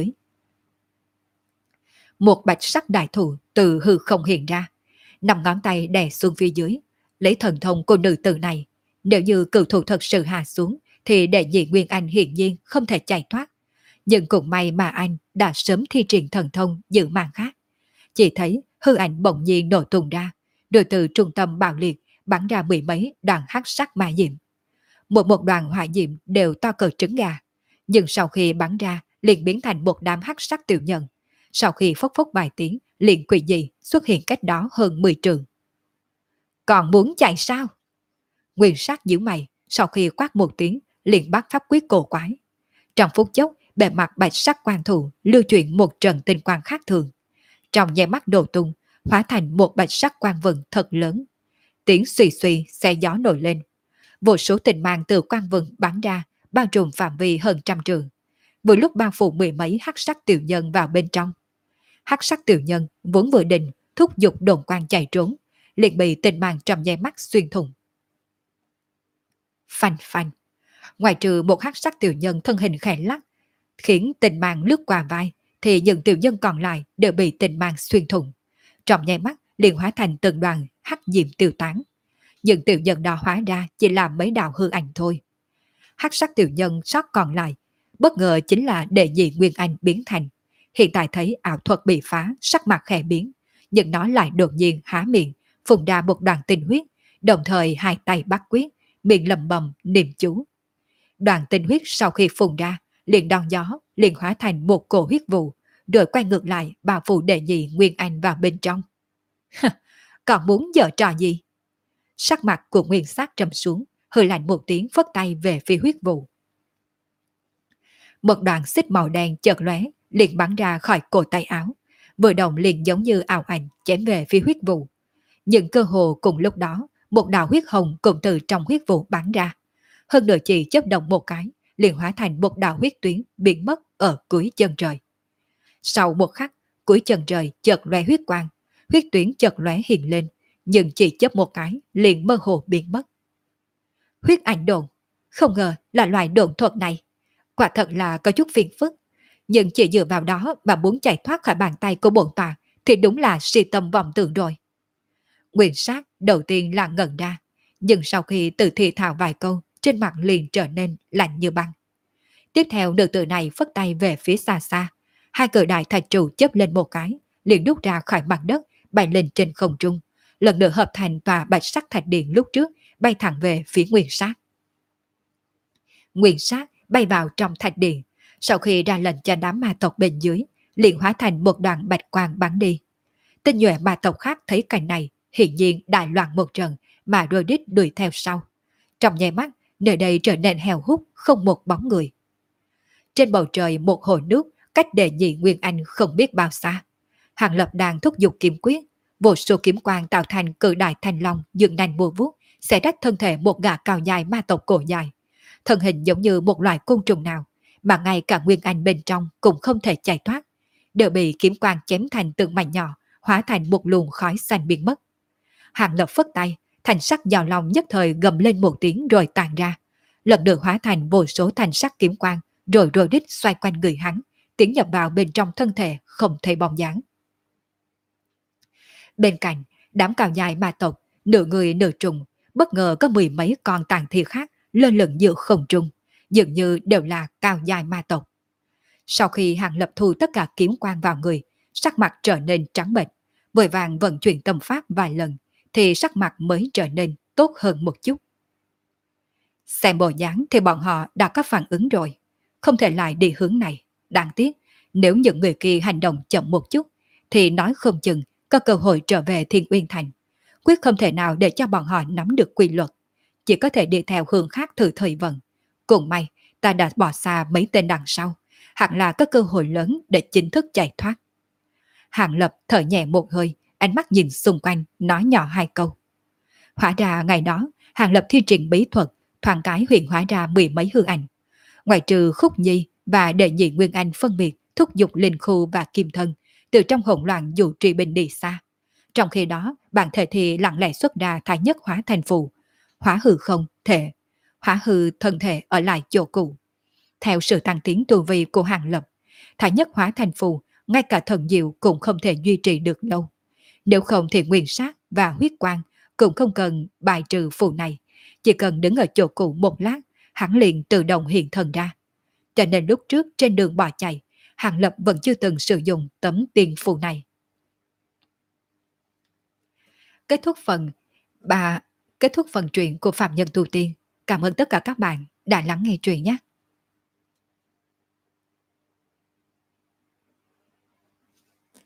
Một bạch sắc đại thủ từ hư không hiện ra, nằm ngón tay đè xuống phía dưới, lấy thần thông của nữ tử này. Nếu như cửu thủ thật sự hạ xuống, thì đệ nhị Nguyên Anh hiển nhiên không thể chạy thoát. Nhưng cũng may mà anh đã sớm thi triển thần thông giữ màn khác. Chỉ thấy hư ảnh bỗng nhiên nổ tung ra, rồi từ trung tâm bạo liệt bắn ra mười mấy đoàn hắc sắc ma diệm. Một đoàn hỏa diệm đều to cỡ trứng gà, nhưng sau khi bắn ra liền biến thành một đám hắc sắc tiểu nhân. Sau khi phốc phốc vài tiếng, liền quỷ dị xuất hiện cách đó hơn 10 trường. Còn muốn chạy sao? Nguyên Sát nhíu mày, sau khi quát một tiếng, liền bắt pháp quyết cổ quái. Trong phút chốc, bề mặt bạch sắc quang thủ lưu chuyển một trận tinh quang khác thường. Trong nháy mắt đổ tung, hóa thành một bạch sắc quang vần thật lớn. Tiếng xùy xùy xe gió nổi lên. Vô số tình mang từ quang vần bắn ra, bao trùm phạm vi hơn trăm trường. Vừa lúc bao phủ mười mấy hắc sắc tiểu nhân vào bên trong. Hắc sắc tiểu nhân vốn vừa định thúc giục đồn quang chạy trốn, liền bị tình mang trong nháy mắt xuyên thủng. Phanh phanh, ngoài trừ một hắc sắc tiểu nhân thân hình khẽ lắc, khiến tình mang lướt qua vai, thì những tiểu nhân còn lại đều bị tình mang xuyên thủng. Trong nháy mắt liền hóa thành từng đoàn hắc diệm tiêu tán. Những tiểu nhân đó hóa ra chỉ là mấy đạo hư ảnh thôi. Hắc sắc tiểu nhân sót còn lại, bất ngờ chính là đệ nhị Nguyên Anh biến thành. Hiện tại thấy ảo thuật bị phá, sắc mặt khẽ biến, nhưng nó lại đột nhiên há miệng, phun ra một đoàn tinh huyết, đồng thời hai tay bắt quyết, miệng lầm bầm niệm chú. Đoàn tinh huyết sau khi phun ra, liền đón gió, liền hóa thành một cổ huyết vụ, rồi quay ngược lại bao phủ đệ nhị Nguyên Anh vào bên trong. Còn muốn giở trò gì? Sắc mặt của Nguyên Sát trầm xuống, hơi lạnh một tiếng phất tay về phía huyết vụ. Một đoàn xích màu đen chợt lóe, liền bắn ra khỏi cổ tay áo, vừa động liền giống như ảo ảnh chém về phía huyết vụ. Nhưng cơ hồ cùng lúc đó, một đạo huyết hồng cũng từ trong huyết vụ bắn ra. Hơn nửa chỉ chớp động một cái, liền hóa thành một đạo huyết tuyến biến mất ở cuối chân trời. Sau một khắc, cuối chân trời chợt lóe huyết quang, huyết tuyến chợt lóe hiện lên, nhưng chỉ chớp một cái liền mơ hồ biến mất. Huyết ảnh độn, không ngờ là loại độn thuật này, quả thật là có chút phiền phức, nhưng chỉ dựa vào đó mà muốn chạy thoát khỏi bàn tay của bổn tọa thì đúng là si tâm vọng tưởng rồi. Nguyên Sát đầu tiên là ngẩn ra, nhưng sau khi tự thì thào vài câu, trên mặt liền trở nên lạnh như băng. Tiếp theo nữ tử này phất tay về phía xa xa, hai cự đại thạch trụ chớp lên một cái, liền đút ra khỏi mặt đất, bay lên trên không trung, lần nữa hợp thành tòa bạch sắc thạch điện lúc trước, bay thẳng về phía Nguyên Sát. Nguyên Sát bay vào trong thạch điện, sau khi ra lệnh cho đám ma tộc bên dưới, liền hóa thành một đoàn bạch quang bắn đi. Tinh nhuệ ma tộc khác thấy cảnh này, hiển nhiên đại loạn một trận, mà đôi đít đuổi theo sau. Trong nháy mắt, nơi đây trở nên heo hút, không một bóng người. Trên bầu trời một hồ nước, cách đệ nhị Nguyên Anh không biết bao xa. Hàng Lập đang thúc giục kiếm quyết, vô số kiếm quang tạo thành cự đại thanh long dựng nành bùa vuốt, sẽ rách thân thể một gã cao dài ma tộc cổ dài. Thân hình giống như một loài côn trùng nào, mà ngay cả Nguyên Anh bên trong cũng không thể chạy thoát, đều bị kiếm quang chém thành từng mảnh nhỏ, hóa thành một luồng khói xanh biến mất. Hàng Lập phất tay, thành sắc vào lòng nhất thời gầm lên một tiếng rồi tàn ra, lần lượt hóa thành vô số thành sắc kiếm quang, rồi rô đích xoay quanh người hắn, tiến nhập vào bên trong thân thể không thấy bóng dáng. Bên cạnh, đám cao dài ma tộc, nửa người nửa trùng, bất ngờ có mười mấy con tàn thi khác lơ lửng giữa không trung, dường như đều là cao dài ma tộc. Sau khi Hàng Lập thu tất cả kiếm quang vào người, sắc mặt trở nên trắng bệch, vội vàng vận chuyển tâm pháp vài lần, thì sắc mặt mới trở nên tốt hơn một chút. Xem bộ dáng thì bọn họ đã có phản ứng rồi, không thể lại đi hướng này. Đáng tiếc, nếu những người kia hành động chậm một chút, thì nói không chừng có cơ hội trở về Thiên Uyên Thành. Quyết không thể nào để cho bọn họ nắm được quy luật, chỉ có thể đi theo hướng khác thử thời vận. Cũng may, ta đã bỏ xa mấy tên đằng sau, hẳn là có cơ hội lớn để chính thức chạy thoát. Hàng Lập thở nhẹ một hơi, ánh mắt nhìn xung quanh, nói nhỏ hai câu. Hóa ra ngày đó, Hàng Lập thi triển bí thuật, thoáng cái huyền hóa ra mười mấy hư ảnh. Ngoài trừ Khúc Nhi và đệ nhị Nguyên Anh phân biệt thúc giục linh khu và kim thân, từ trong hỗn loạn dụ trì bình đi xa. Trong khi đó, bản thể thì lặng lẽ xuất ra thái nhất hóa thành phù, hóa hư không thể, hóa hư thân thể ở lại chỗ cũ. Theo sự tăng tiến tu vi của Hàng Lập, thái nhất hóa thành phù, ngay cả thần diệu cũng không thể duy trì được lâu. Nếu không thì nguyên sát và huyết quang cũng không cần bài trừ phù này, chỉ cần đứng ở chỗ cũ một lát, hắn liền tự động hiện thần ra. Cho nên lúc trước trên đường bỏ chạy, Hàng Lập vẫn chưa từng sử dụng tấm tiền phù này. Kết thúc phần 3, kết thúc phần truyện của Phạm Nhân Tu Tiên. Cảm ơn tất cả các bạn đã lắng nghe truyện nhé.